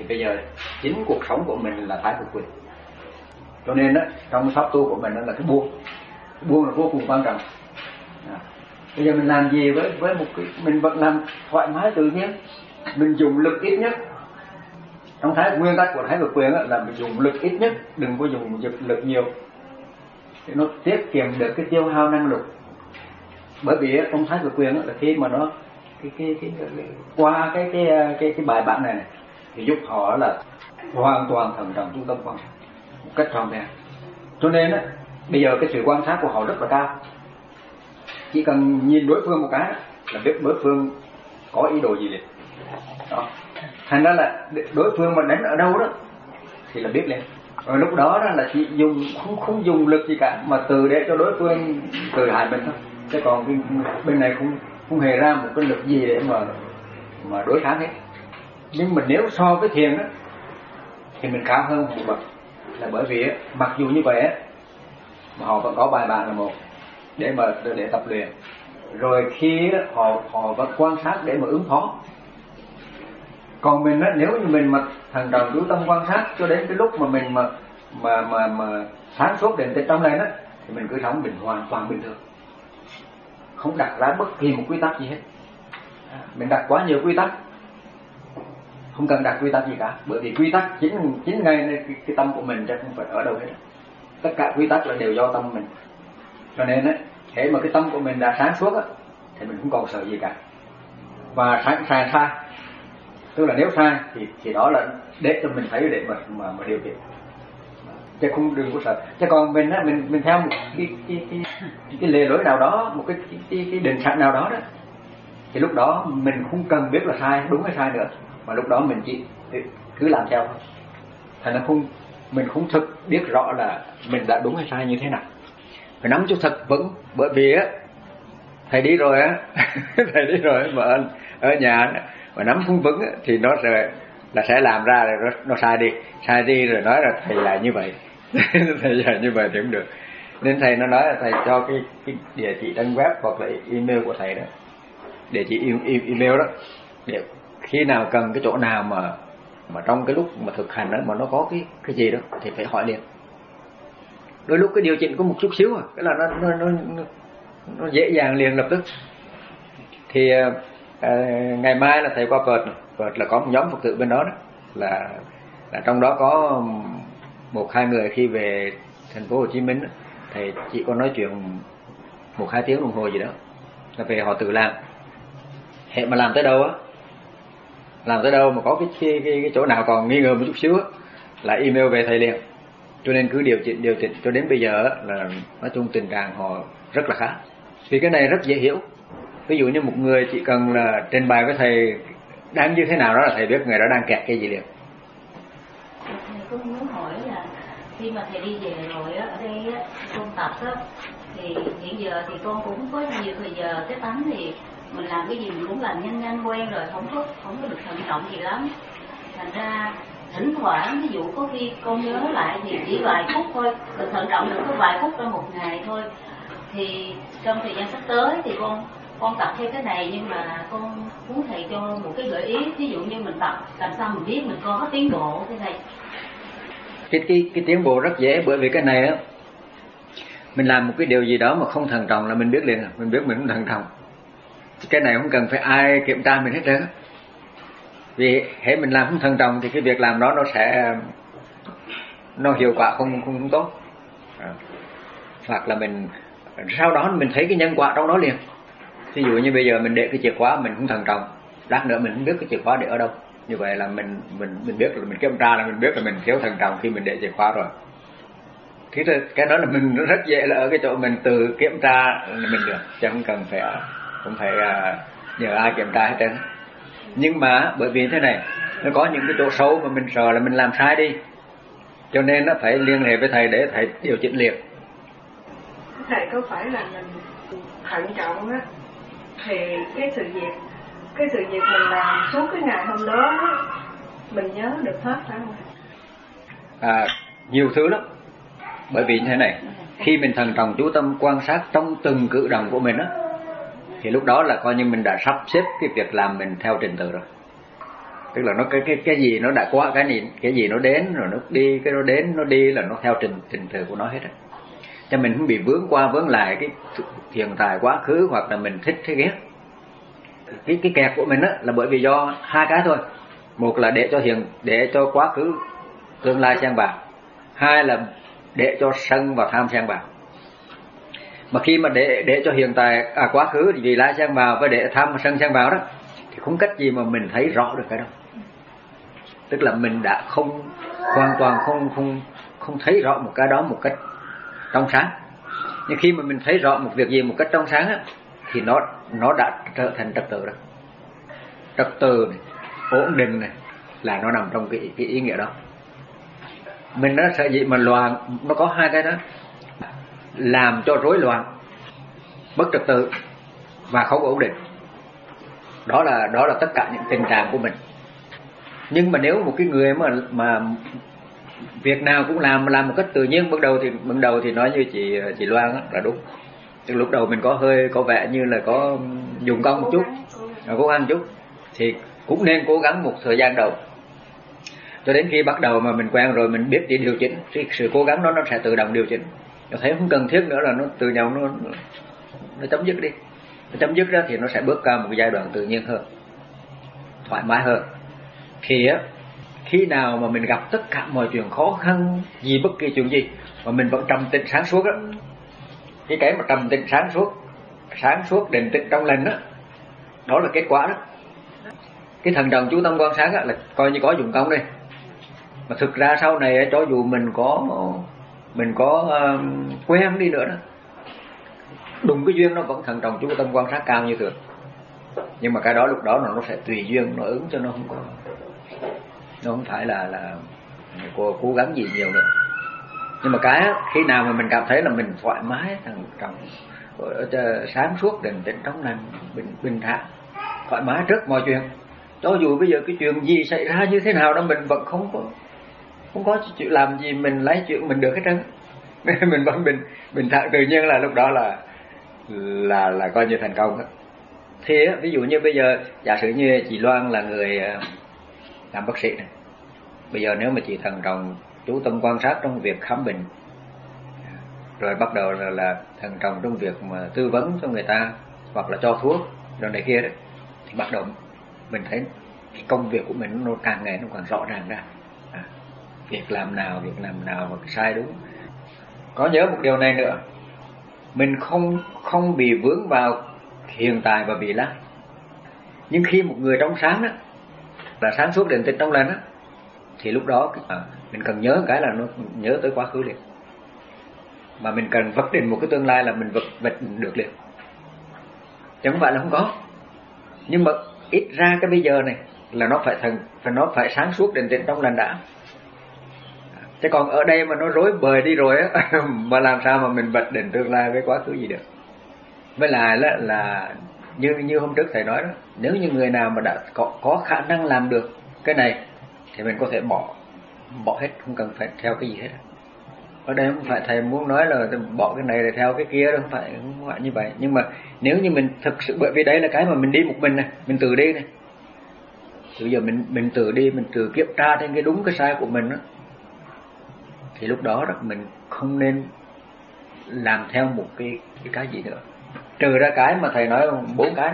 thì bây giờ chính cuộc sống của mình là thái cực quyền. Cho nên đó, trong pháp tu của mình đó là cái buông. Cái buông là vô cùng quan trọng. À, bây giờ mình làm gì với với một cái mình vẫn làm thoải mái tự nhiên, mình dùng lực ít nhất. Trong thái nguyên tắc của thái cực quyền là mình dùng lực ít nhất, đừng có dùng lực nhiều, thì nó tiết kiệm được cái tiêu hao năng lượng. Bởi vì trong thái cực quyền là khi mà nó cái cái cái, cái, cái qua cái cái cái cái bài bản này, này thì giúp họ là hoàn toàn thận trọng trung tâm quan sát một cách trọn vẹn. Cho nên á, bây giờ cái sự quan sát của họ rất là cao. Chỉ cần nhìn đối phương một cái là biết đối phương có ý đồ gì liền. Đó. Thành ra là đối phương mà đánh ở đâu đó thì là biết liền. Rồi lúc đó, đó là chỉ dùng không không dùng lực gì cả, mà từ để cho đối phương từ hại mình thôi. Chứ còn bên này không không hề ra một cái lực gì để mà mà đối kháng hết. Nhưng mà nếu so với thiền đó thì mình cao hơn một bậc, là bởi vì mặc dù như vậy mà họ vẫn có bài bản là một để mà để tập luyện. Rồi khi họ họ vẫn quan sát để mà ứng phó. Còn mình á, nếu như mình mà thận trọng chú tâm quan sát cho đến cái lúc mà mình mà mà mà mà sáng suốt đến tới trong này đó, thì mình cứ sống bình hoàn toàn bình thường, không đặt ra bất kỳ một quy tắc gì hết. Mình đặt quá nhiều quy tắc, không cần đặt quy tắc gì cả, bởi vì quy tắc chính chính ngay cái, cái tâm của mình chứ không phải ở đâu hết. Tất cả quy tắc là đều do tâm mình. Cho nên á, thế mà cái tâm của mình đã sáng suốt á, thì mình không còn sợ gì cả. Và sai sai sai, tức là nếu sai thì thì đó là để cho mình thấy để mà mà, mà điều chỉnh, chứ không đừng có sợ. Chứ còn mình á, mình mình theo một cái cái cái cái, cái lề lối nào đó, một cái cái cái, cái định sẵn nào đó đó, thì lúc đó mình không cần biết là sai đúng hay sai nữa, mà lúc đó mình chỉ cứ làm theo thôi. Thành ra không mình không thực biết rõ là mình đã đúng hay sai như thế nào, phải nắm cho thật vững. Bởi vì á, thầy đi rồi á thầy đi rồi mà ở, ở nhà mà nắm không vững á, thì nó sẽ là sẽ làm ra rồi nó, nó sai đi sai đi rồi nói là thầy là như vậy thầy là như vậy thì không được. Nên thầy nó nói là thầy cho cái, cái địa chỉ trang web hoặc là email của thầy đó, địa chỉ email đó, để khi nào cần cái chỗ nào mà mà trong cái lúc mà thực hành đó mà nó có cái cái gì đó thì phải hỏi liền. Đôi lúc cái điều chỉnh có một chút xíu à, cái là nó nó nó, nó, nó dễ dàng liền lập tức. Thì à, ngày mai là thầy qua Phật, Phật là có một nhóm Phật tử bên đó đó, là là trong đó có một hai người khi về thành phố Hồ Chí Minh đó, thầy chỉ có nói chuyện một hai tiếng đồng hồ gì đó, là về họ tự làm. Hệ mà làm tới đâu á, làm tới đâu mà có cái cái, cái, cái chỗ nào còn nghi ngờ một chút xíu á, là email về thầy liền. Cho nên cứ điều chỉnh điều chỉnh cho đến bây giờ là nói chung tình trạng họ rất là khá. Vì cái này rất dễ hiểu. Ví dụ như một người chỉ cần là trình bày với thầy đang như thế nào đó là thầy biết người đó đang kẹt cái gì liền. Thầy cũng muốn hỏi là khi mà thầy đi về rồi á, ở đây á, con tập á, thì hiện giờ thì con cũng có nhiều thời giờ cái tánh thì mình làm cái gì mình cũng làm nhanh nhanh quen rồi, không có không có được thận trọng gì lắm. Thành ra thỉnh thoảng ví dụ có khi con nhớ lại thì chỉ vài phút thôi, thận trọng được có vài phút trong một ngày thôi. Thì trong thời gian sắp tới thì con con tập theo cái này, nhưng mà con muốn thầy cho một cái gợi ý, ví dụ như mình tập làm sao mình biết mình có tiến bộ thế này. Cái cái cái tiến bộ rất dễ, bởi vì cái này á, mình làm một cái điều gì đó mà không thận trọng là mình biết liền, mình biết mình không thận trọng. Cái này không cần phải ai kiểm tra mình hết trơn. Vì hễ mình làm không thận trọng thì cái việc làm đó nó sẽ nó hiệu quả không không, không tốt. À. Hoặc là mình sau đó mình thấy cái nhân quả trong đó liền. Ví dụ như bây giờ mình để cái chìa khóa mình không thận trọng, lát nữa mình không biết cái chìa khóa để ở đâu. Như vậy là mình mình mình biết là mình kiểm tra là mình biết là mình thiếu thận trọng khi mình để chìa khóa rồi. Thì cái đó là mình rất dễ là ở cái chỗ mình tự kiểm tra là mình được, chứ không cần phải không phải nhờ ai kiểm tra hết trơn. Nhưng mà bởi vì thế này, nó có những cái chỗ xấu mà mình sợ là mình làm sai đi, cho nên nó phải liên hệ với thầy để thầy điều chỉnh liền. Thầy có phải là mình thận trọng á, thì cái sự việc cái sự việc mình làm suốt cái ngày hôm đó mình nhớ được hết phải không? À, nhiều thứ lắm. Bởi vì như thế này, khi mình thận trọng chú tâm quan sát trong từng cử động của mình á, thì lúc đó là coi như mình đã sắp xếp cái việc làm mình theo trình tự rồi. Tức là nó cái cái cái gì nó đã qua cái gì cái gì nó đến rồi nó đi, cái nó đến nó đi là nó theo trình trình tự của nó hết rồi. Cho mình không bị vướng qua vướng lại cái hiện tại quá khứ, hoặc là mình thích hay ghét. Cái cái kẹt của mình á là bởi vì do hai cái thôi. Một là để cho hiện để cho quá khứ tương lai xen vào, hai là để cho sân và tham xen vào. Mà khi mà để để cho hiện tại à quá khứ vì lai xen vào và để tham và sân xen vào đó, thì không cách gì mà mình thấy rõ được cái đó. Tức là mình đã không hoàn toàn không không không thấy rõ một cái đó một cách trong sáng. Nhưng khi mà mình thấy rõ một việc gì một cách trong sáng á, thì nó nó đã trở thành trật tự rồi. Trật tự này, ổn định này là nó nằm trong cái, cái ý nghĩa đó. Mình nó sợ gì mà loạn, nó có hai cái đó: làm cho rối loạn, bất trật tự và không ổn định. Đó là đó là tất cả những tình trạng của mình. Nhưng mà nếu một cái người mà mà việc nào cũng làm làm một cách tự nhiên, ban đầu thì ban đầu thì nói như chị chị Loan á, là đúng. Từ lúc đầu mình có hơi có vẻ như là có dùng công một chút, cố gắng một chút, thì cũng nên cố gắng một thời gian đầu, cho đến khi bắt đầu mà mình quen rồi, mình biết đi điều chỉnh, thì sự cố gắng đó nó sẽ tự động điều chỉnh. Nó thấy không cần thiết nữa là nó từ nhau nó nó chấm dứt đi. Nó chấm dứt ra thì nó sẽ bước qua một cái giai đoạn tự nhiên hơn, thoải mái hơn. Thì á, khi nào mà mình gặp tất cả mọi chuyện khó khăn gì, bất kỳ chuyện gì mà mình vẫn trầm tĩnh sáng suốt á, cái cái mà trầm tĩnh sáng suốt, sáng suốt định tĩnh trong lành đó, đó là kết quả đó. Cái thần đồng chú tâm quan sát á, là coi như có dụng công đây. Mà thực ra sau này cho dù mình có mình có uh, quen đi nữa đó, đùng cái duyên nó vẫn thần trọng chú tâm quan sát cao như thường. Nhưng mà cái đó lúc đó nó sẽ tùy duyên, nó ứng cho nó không có, nó không phải là là cố, cố gắng gì nhiều nữa. Nhưng mà cái khi nào mà mình cảm thấy là mình thoải mái, thần trọng, sáng suốt, định tĩnh trong lành, bình bình thản, thoải mái trước mọi chuyện, cho dù bây giờ cái chuyện gì xảy ra như thế nào đó, mình vẫn không có không có chuyện làm gì mình lấy chuyện mình được hết trơn. Mình vẫn bình bình thản tự nhiên, là lúc đó là là là coi như thành công đó. Thì ví dụ như bây giờ giả sử như chị Loan là người làm bác sĩ này, bây giờ nếu mà chị thần trọng chú tâm quan sát trong việc khám bệnh, rồi bắt đầu là, là thần trọng trong việc mà tư vấn cho người ta hoặc là cho thuốc rồi này kia đấy, thì bắt đầu mình thấy cái công việc của mình nó càng ngày nó càng rõ ràng ra. À, việc làm nào, việc làm nào và sai đúng. Có nhớ một điều này nữa, mình không không bị vướng vào hiện tại và vị lai. Nhưng khi một người trong sáng đó, là sáng suốt định tĩnh trong lành đó, thì lúc đó à, mình cần nhớ cái là nó nhớ tới quá khứ liền, mà mình cần vạch định một cái tương lai là mình vạch vạch được liền, chứ không phải là không có. Nhưng mà ít ra cái bây giờ này là nó phải thần, phải nó phải sáng suốt định tĩnh trong lành đã. Chứ còn ở đây mà nó rối bời đi rồi á, mà làm sao mà mình vạch định tương lai với quá khứ gì được. Với lại là, là như như hôm trước thầy nói đó, nếu như người nào mà đã có có khả năng làm được cái này thì mình có thể bỏ bỏ hết, không cần phải theo cái gì hết. Ở đây không phải thầy muốn nói là bỏ cái này để theo cái kia đâu, không phải, không phải như vậy. Nhưng mà nếu như mình thực sự, bởi vì đấy là cái mà mình đi một mình này, mình tự đi này, thì bây giờ mình mình tự đi, mình tự kiểm tra trên cái đúng cái sai của mình đó, thì lúc đó đó mình không nên làm theo một cái cái cái gì nữa, trừ ra cái mà thầy nói bốn cái đó.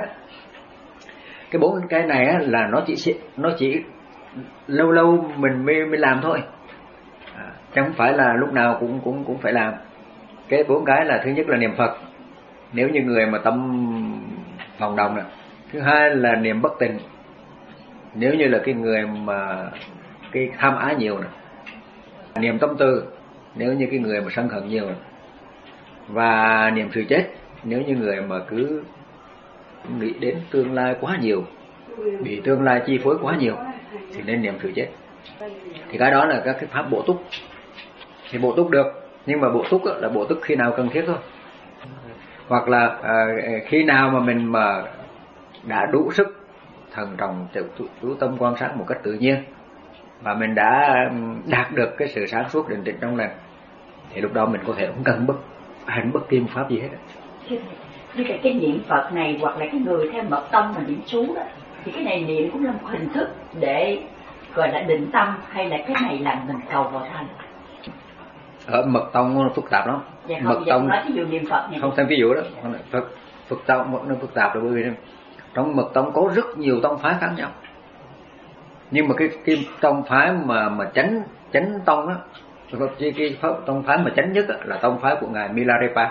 Cái bốn cái này á, là nó chỉ nó chỉ lâu lâu mình mới mới làm thôi, à, chứ không phải là lúc nào cũng cũng cũng phải làm. Cái bốn cái là: thứ nhất là niệm Phật, nếu như người mà tâm phòng đồng nè; thứ hai là niệm bất tịnh, nếu như là cái người mà cái tham ái nhiều nè; niệm tâm từ, nếu như cái người mà sân hận nhiều nè; và niệm sự chết, nếu như người mà cứ nghĩ đến tương lai quá nhiều, bị tương lai chi phối quá nhiều, thì nên niệm sự chết. Thì cái đó là các cái pháp bổ túc. Thì bổ túc được, nhưng mà bổ túc là bổ túc khi nào cần thiết thôi, hoặc là à, khi nào mà mình mà đã đủ sức thần trọng chú tâm quan sát một cách tự nhiên, và mình đã đạt được cái sự sáng suốt định tĩnh trong lành, thì lúc đó mình có thể không cần bất hành bất kỳ một pháp gì hết. Như cái, cái niệm Phật này, hoặc là cái người theo mật tông mà niệm chú đó, thì cái này niệm cũng là một hình thức để gọi là định tâm, hay là cái này là mình cầu vào thành? Ở mật tông nó phức tạp lắm. Dạ Mật tông nói ví dụ niệm Phật này. Không xem ví dụ đó. Phật Phật tông nó phức tạp là bởi vì trong mật tông có rất nhiều tông phái khác nhau. Nhưng mà cái cái tông phái mà mà chánh chánh tông á, cái cái tông phái mà chánh nhất á, là tông phái của ngài Milarepa.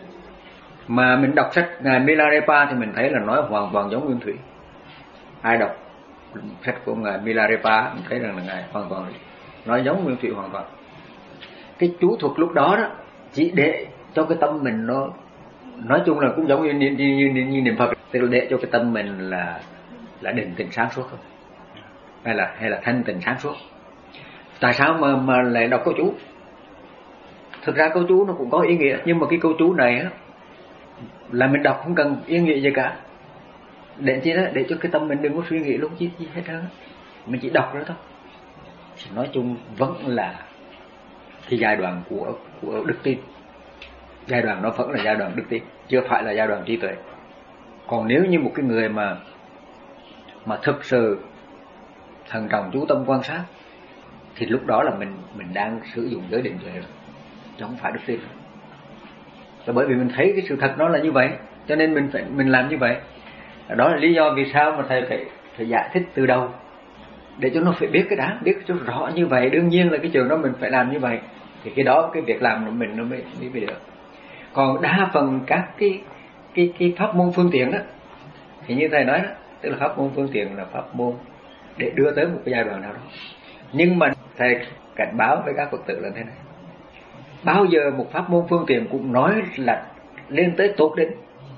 Mà mình đọc sách ngài Milarepa thì mình thấy là nói hoàn toàn giống Nguyên Thủy. Ai đọc sách của ngài Milarepa mình thấy rằng là ngài hoàn toàn nói giống Nguyên Thủy hoàn toàn. Cái chú thuật lúc đó đó chỉ để cho cái tâm mình nó nói chung là cũng giống như như, như, như, như niệm Phật, tức là để cho cái tâm mình là là định tĩnh sáng suốt không, hay là hay là thanh tịnh sáng suốt. Tại sao mà mà lại đọc câu chú? Thực ra câu chú nó cũng có ý nghĩa, nhưng mà cái câu chú này á là mình đọc không cần ý nghĩa gì cả. Để chi đó, để cho cái tâm mình đừng có suy nghĩ lúc chi, chi hết trơn. Mình chỉ đọc đó thôi. Nói chung vẫn là cái giai đoạn của của đức tin. Giai đoạn nó vẫn là giai đoạn đức tin, chưa phải là giai đoạn trí tuệ. Còn nếu như một cái người mà mà thực sự thận trọng chú tâm quan sát thì lúc đó là mình mình đang sử dụng giới định tuệ rồi, chứ không phải đức tin. Và bởi vì mình thấy cái sự thật nó là như vậy, cho nên mình phải mình làm như vậy. Đó là lý do vì sao mà thầy phải phải giải thích từ đầu, để cho nó phải biết cái đã, biết cho rõ như vậy. Đương nhiên là cái trường đó mình phải làm như vậy, thì cái đó cái việc làm của mình nó mới mới được. Còn đa phần các cái cái cái pháp môn phương tiện đó thì như thầy nói đó, tức là pháp môn phương tiện là pháp môn để đưa tới một cái giai đoạn nào đó. Nhưng mà thầy cảnh báo với các Phật tử là thế này: bao giờ một pháp môn phương tiện cũng nói là lên tới tột đỉnh.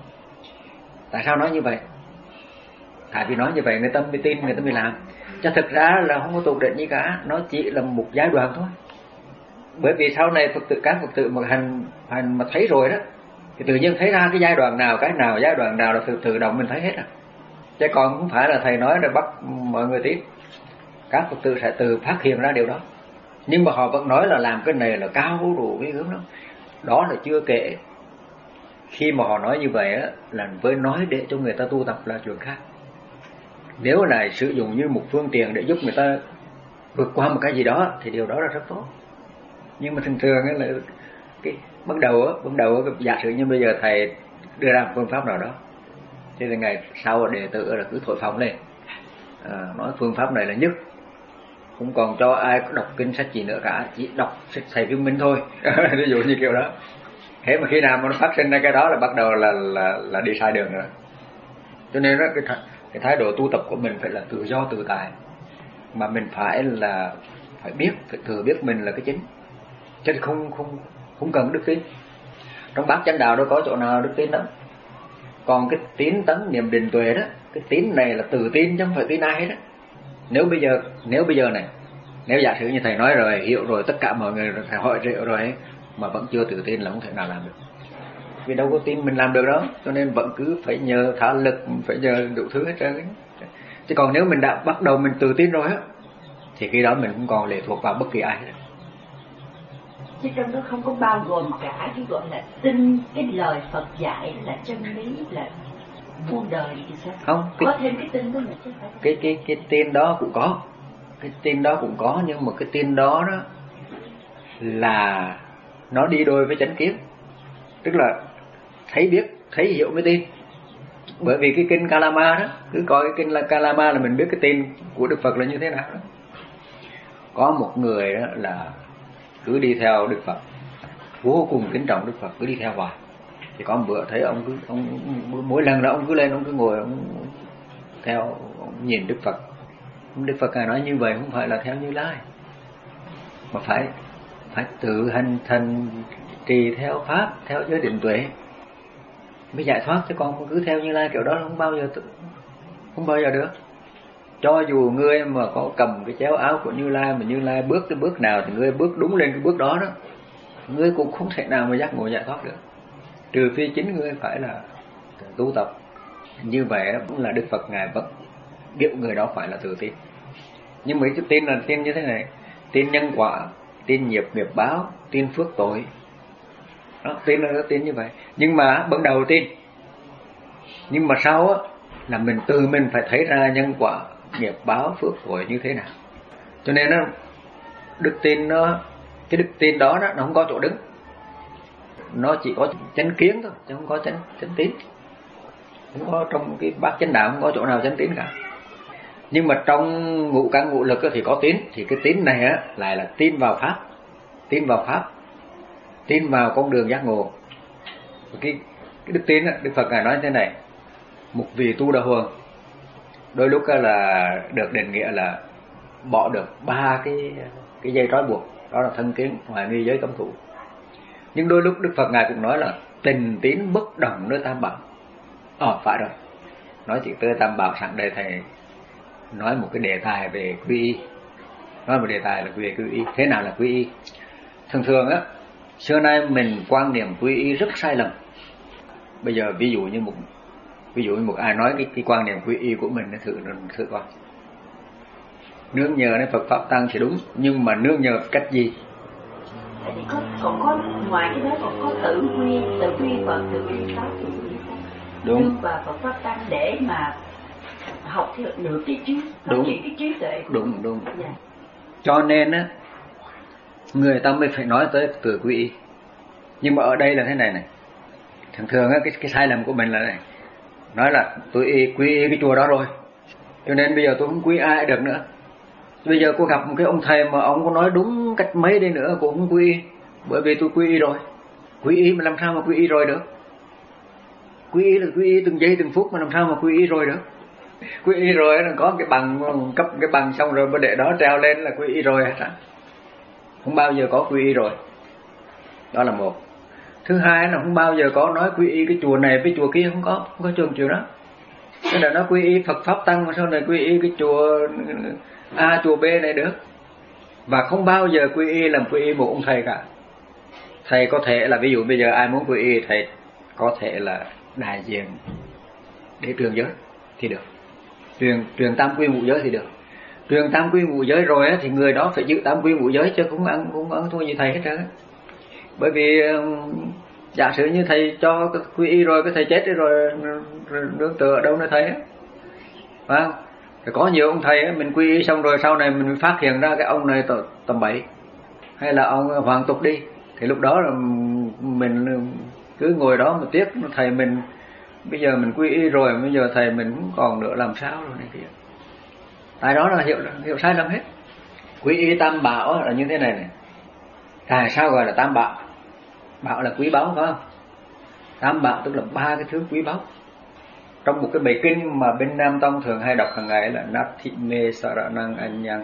Tại sao nói như vậy? Tại vì nói như vậy người ta mới tin, người ta mới làm. Chứ thực ra là không có tột đỉnh gì cả, nó chỉ là một giai đoạn thôi. Bởi vì sau này Phật tử, các Phật tử mà hành hành mà thấy rồi đó, thì tự nhiên thấy ra cái giai đoạn nào, cái nào giai đoạn nào là tự tự động mình thấy hết à. Chứ còn không phải là thầy nói để bắt mọi người tin. Các Phật tử sẽ tự phát hiện ra điều đó. Nhưng mà họ vẫn nói là làm cái này là cao đủ cái hướng đó. Đó là chưa kể, khi mà họ nói như vậy á, là với nói để cho người ta tu tập là chuyện khác. Nếu là sử dụng như một phương tiện để giúp người ta vượt qua một cái gì đó thì điều đó là rất tốt. Nhưng mà thường thường là cái bắt đầu á, bắt đầu á, giả sử như bây giờ thầy đưa ra một phương pháp nào đó, thế thì ngày sau đệ tử là cứ thổi phồng lên, à, nói phương pháp này là nhất, không còn cho ai đọc kinh sách gì nữa cả, chỉ đọc sách thầy Viên Minh thôi. Ví dụ như kiểu đó. Thế mà khi nào mà nó phát sinh ra cái đó là bắt đầu là là là đi sai đường rồi. Cho nên đó, cái cái thái độ tu tập của mình phải là tự do tự tại, mà mình phải là phải biết, phải thừa biết mình là cái chính, chứ không không không cần đức tin. Trong bát chánh đạo đâu có chỗ nào đức tin đâu. Còn cái tín tấn niệm định tuệ đó, cái tín này là tự tin chứ không phải tin ai hết đó. Nếu bây giờ nếu bây giờ này, nếu giả sử như thầy nói rồi, hiểu rồi, tất cả mọi người thầy hỏi rượu rồi ấy, mà vẫn chưa tự tin là không thể nào làm được. Vì đâu có tin mình làm được đó, cho nên vẫn cứ phải nhờ thả lực, phải nhờ đủ thứ hết trơn. Chứ còn nếu mình đã bắt đầu mình tự tin rồi á, thì khi đó mình cũng còn lệ thuộc vào bất kỳ ai hết. Chứ trong đó không có bao gồm cả cái gọi là tin cái lời Phật dạy là chân lý, là muôn đời thì sao? Không, cái, có thêm cái tin đó nữa chứ phải. Cái cái cái tin đó cũng có, cái tin đó cũng có, nhưng mà cái tin đó đó là nó đi đôi với chánh kiến, tức là thấy biết, thấy hiểu mới tin. Bởi vì cái kinh Kalama đó, cứ coi cái kinh là Kalama là mình biết cái tin của Đức Phật là như thế nào đó. Có một người đó là cứ đi theo Đức Phật, vô cùng kính trọng Đức Phật, cứ đi theo hoài. Thì có một bữa thấy ông cứ ông mỗi lần là ông cứ lên, ông cứ ngồi, ông theo, ông nhìn Đức Phật. Đức Phật ngài nói như vậy không phải là theo Như Lai, mà phải phải tự hành thành trì theo pháp, theo giới định tuệ mới giải thoát. Chứ còn cứ theo Như Lai kiểu đó không bao giờ không bao giờ được. Cho dù ngươi mà có cầm cái chéo áo của Như Lai, mà Như Lai bước cái bước nào thì ngươi bước đúng lên cái bước đó đó, ngươi cũng không thể nào mà giác ngộ giải thoát được, trừ phi chính ngươi phải là tu tập. Như vậy cũng là Đức Phật ngài vẫn biểu người đó phải là tự tin. Nhưng mấy cái tin là tin như thế này: tin nhân quả, tin nghiệp nghiệp báo, tin phước tội. Đó, tin là tin như vậy. Nhưng mà ban đầu tin, nhưng mà sau á là mình từ mình phải thấy ra nhân quả nghiệp báo phước phổi như thế nào. Cho nên nó đức tin nó cái đức tin đó, đó nó không có chỗ đứng, nó chỉ có chánh kiến thôi chứ không có chánh chánh tín. Không có trong cái bát chánh đạo không có chỗ nào chánh tín cả. Nhưng mà trong ngũ căn ngũ lực thì có tín, thì cái tín này á lại là tin vào pháp, tin vào pháp, tin vào con đường giác ngộ. Cái, cái đức tin á, Đức Phật ngài nói thế này: một vị tu đà huồng đôi lúc là được định nghĩa là bỏ được ba cái cái dây trói buộc, đó là thân kiến, hoài nghi, giới cấm thủ. Nhưng đôi lúc Đức Phật ngài cũng nói là tình tín bất đồng nơi tam bảo. Ờ phải rồi, nói chuyện tới tam bảo sẵn đây thầy nói một cái đề tài về quy y. Nói một đề tài là về quy y. Thế nào là quy y? Thường thường á, xưa nay mình quan niệm quy y rất sai lầm. Bây giờ ví dụ như một ví dụ như một ai nói cái, cái quan niệm quy y của mình thử thử coi. Nương nhờ đến Phật pháp tăng thì đúng, nhưng mà nương nhờ cách gì? Tại vì có, còn có ngoài cái đó còn có tự quy, tự quy Phật, tự quy pháp, tự quy pháp. Đúng. Và Phật pháp tăng để mà học được cái trí, phát triển cái trí tuệ. Đúng đúng. Dạ. Cho nên á, người ta mới phải nói tới từ quy y. Nhưng mà ở đây là thế này này. Thường thường á, cái cái sai lầm của mình là này, nói là tôi y quy y cái chùa đó rồi, cho nên bây giờ tôi không quy ai được nữa. Bây giờ cô gặp một cái ông thầy mà ông có nói đúng cách mấy đi nữa cũng không quy y, bởi vì tôi quy y rồi. Quy y mà làm sao mà quy y rồi được? Quy y là quy y từng giây từng phút, mà làm sao mà quy y rồi được? Quy y rồi là có cái bằng, cấp cái bằng xong rồi mà để đó treo lên là quy y rồi hả? Không bao giờ có quy y rồi. Đó là một. Thứ hai là không bao giờ có nói quy y cái chùa này với chùa kia, không có, không có trường chùa đó. Thế là nói quy y Phật pháp tăng mà sao này quy y cái chùa A chùa B này được. Và không bao giờ quy y làm quy y một ông thầy cả. Thầy có thể là ví dụ bây giờ ai muốn quy y, thầy có thể là đại diện để truyền giới thì được, truyền truyền tam quy ngũ giới thì được. Truyền tam quy ngũ giới rồi á, thì người đó phải giữ tam quy ngũ giới chứ không ăn cũng ăn thua gì thầy hết trơn. Bởi vì giả sử như thầy cho cái quy y rồi, cái thầy chết rồi, rồi nương tựa ở đâu nữa thầy á, phải không? Thì có nhiều ông thầy á, mình quy y xong rồi sau này mình phát hiện ra cái ông này tầm bậy hay là ông hoàn tục đi, thì lúc đó là mình cứ ngồi đó mà tiếc thầy mình. Bây giờ mình quy y rồi, bây giờ thầy mình không còn nữa làm sao rồi này kia. Tại đó là hiểu hiểu sai lầm hết. Quy y tam bảo là như thế này này. Tại sao gọi là tam bảo? Bảo là quý báu phải không? Tam bảo tức là ba cái thứ quý báu. Trong một cái bài kinh mà bên Nam Tông thường hay đọc hàng ngày là Nati me saranang anyang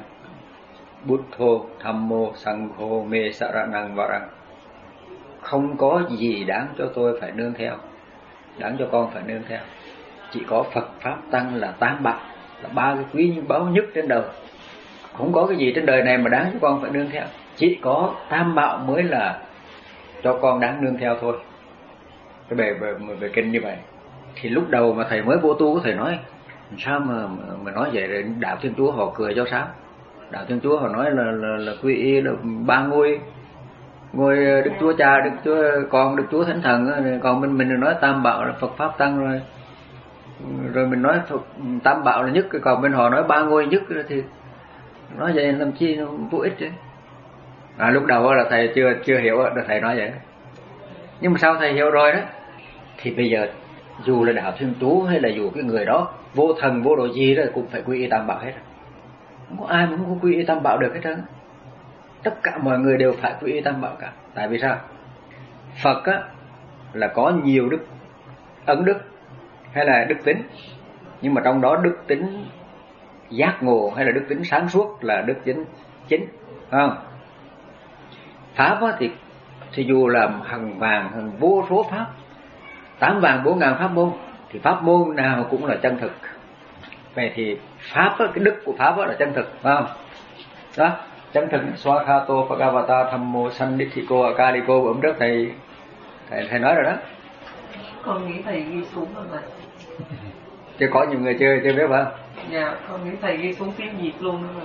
Buddho Thammo Sangho me saranang varang. Không có gì đáng cho tôi phải nương theo, đáng cho con phải nương theo. Chỉ có Phật pháp tăng là tam bảo, là ba cái quý báu nhất trên đời. Không có cái gì trên đời này mà đáng cho con phải nương theo. Chỉ có tam bảo mới là cho con đáng nương theo thôi. Cái bài về, về kinh như vậy. Thì lúc đầu mà thầy mới vô tu, có thầy nói sao mà mà nói vậy, rồi đạo Thiên Chúa họ cười cho sao? Đạo Thiên Chúa họ nói là là, là quy y là ba ngôi, ngôi Đức Chúa Cha, Đức Chúa Con, Đức Chúa Thánh Thần. Còn mình mình nói tam bảo là Phật pháp tăng rồi, rồi mình nói Phật, tam bảo là nhất, còn bên họ nói ba ngôi nhất, thì nói vậy làm chi nó vô ích chứ. À, lúc đầu là thầy chưa chưa hiểu, là thầy nói vậy. Nhưng mà sau thầy hiểu rồi đó, thì bây giờ dù là đạo Thiên Chúa hay là dù cái người đó vô thần vô đồ gì đó cũng phải quy y tam bảo hết. Không có ai mà không có quy y tam bảo được hết trơn. Tất cả mọi người đều phải quy y tam bảo cả. Tại vì sao? Phật á là có nhiều đức, ấn đức hay là đức tính, nhưng mà trong đó đức tính giác ngộ hay là đức tính sáng suốt là đức chính chính, phải không? Pháp á thì thì dù là hàng vàng hàng vô số pháp, tám vàng bốn ngàn pháp môn, thì pháp môn nào cũng là chân thực. Vậy thì pháp á, cái đức của pháp á là chân thực, phải không? Đó, chân thực. Swakato Bhagavata Thammo Sandithiko Akaliko, bữa trước thầy thầy thầy nói rồi đó. Con nghĩ thầy ghi xuống rồi mà. Chứ có nhiều người chưa chưa biết phải không? Dạ, con nghĩ thầy ghi xuống tiếng Việt luôn rồi.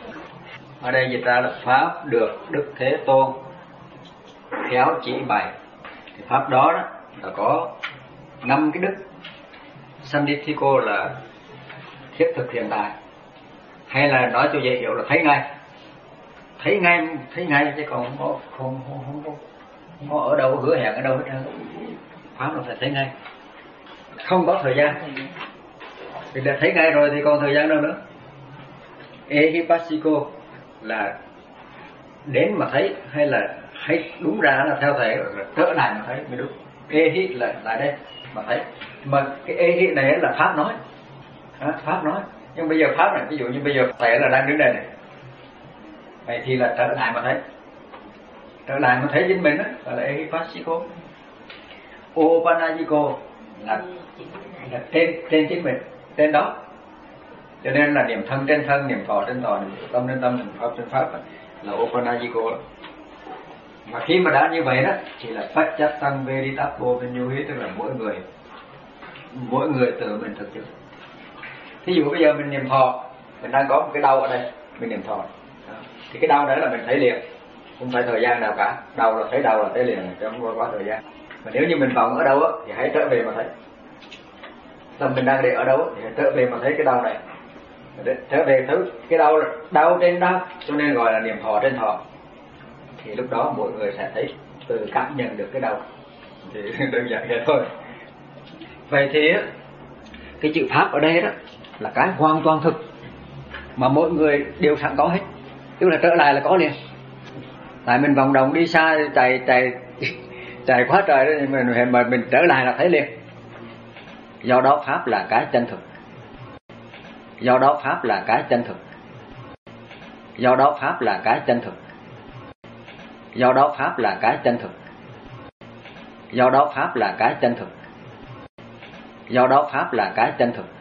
Ở đây dịch ra là pháp được Đức Thế Tôn khéo chỉ bày. Thì pháp đó đó là có năm cái đức Sandithiko là thiết thực hiện tại, hay là nói cho dễ hiểu là thấy ngay, thấy ngay, thấy ngay chứ còn không có không không không có, không có ở đâu hứa hẹn ở đâu hết trơn. Pháp là phải thấy ngay, không có thời gian. Thì đã thấy ngay rồi thì còn thời gian đâu nữa. Ehipassiko là đến mà thấy, hay là hay đúng ra là theo thầy là trở lại mà thấy mới đúng. Ehi là lại đây mà thấy, mà cái ehi này là pháp nói, à, pháp nói. Nhưng bây giờ pháp này, ví dụ như bây giờ thầy là đang đứng đây này, vậy thì là trở lại mà thấy, trở lại mà thấy chính mình đó, gọi là Ehipassiko. Opanajiko là, là trên trên chính mình, trên đó. Cho nên là niệm thân trên thân, niệm thọ trên thọ, niệm tâm trên tâm, niệm pháp trên pháp là Opanajiko. Mà khi mà đã như vậy đó thì là phát chất tăng veritapo vinyuhi, tức là mỗi người mỗi người tự mình thực chứng. Thí dụ bây giờ mình niệm thọ, mình đang có một cái đau ở đây, mình niệm thọ thì cái đau đấy là mình thấy liền, không phải thời gian nào cả. Đau là thấy đau là thấy liền, chứ không có quá thời gian. Mà nếu như mình vọng ở đâu á thì hãy trở về mà thấy. Tâm mình đang để ở đâu á thì hãy trở về mà thấy cái đau này, trở về thứ cái đau là đau trên đau, cho nên gọi là niệm thọ trên thọ. Thì lúc đó mọi người sẽ thấy, tự cảm nhận được cái đau. Thì đơn giản vậy thôi. Vậy thì cái chữ pháp ở đây đó là cái hoàn toàn thực mà mỗi người đều sẵn có hết, tức là trở lại là có liền. Tại mình vòng đồng đi xa chạy chạy chạy quá trời đó, mình mà mình trở lại là thấy liền. Do đó pháp là cái chân thực. Do đó pháp là cái chân thực. Do đó pháp là cái chân thực. Do đó pháp là cái chân thực. Do đó pháp là cái chân thực. Do đó pháp là cái chân thực.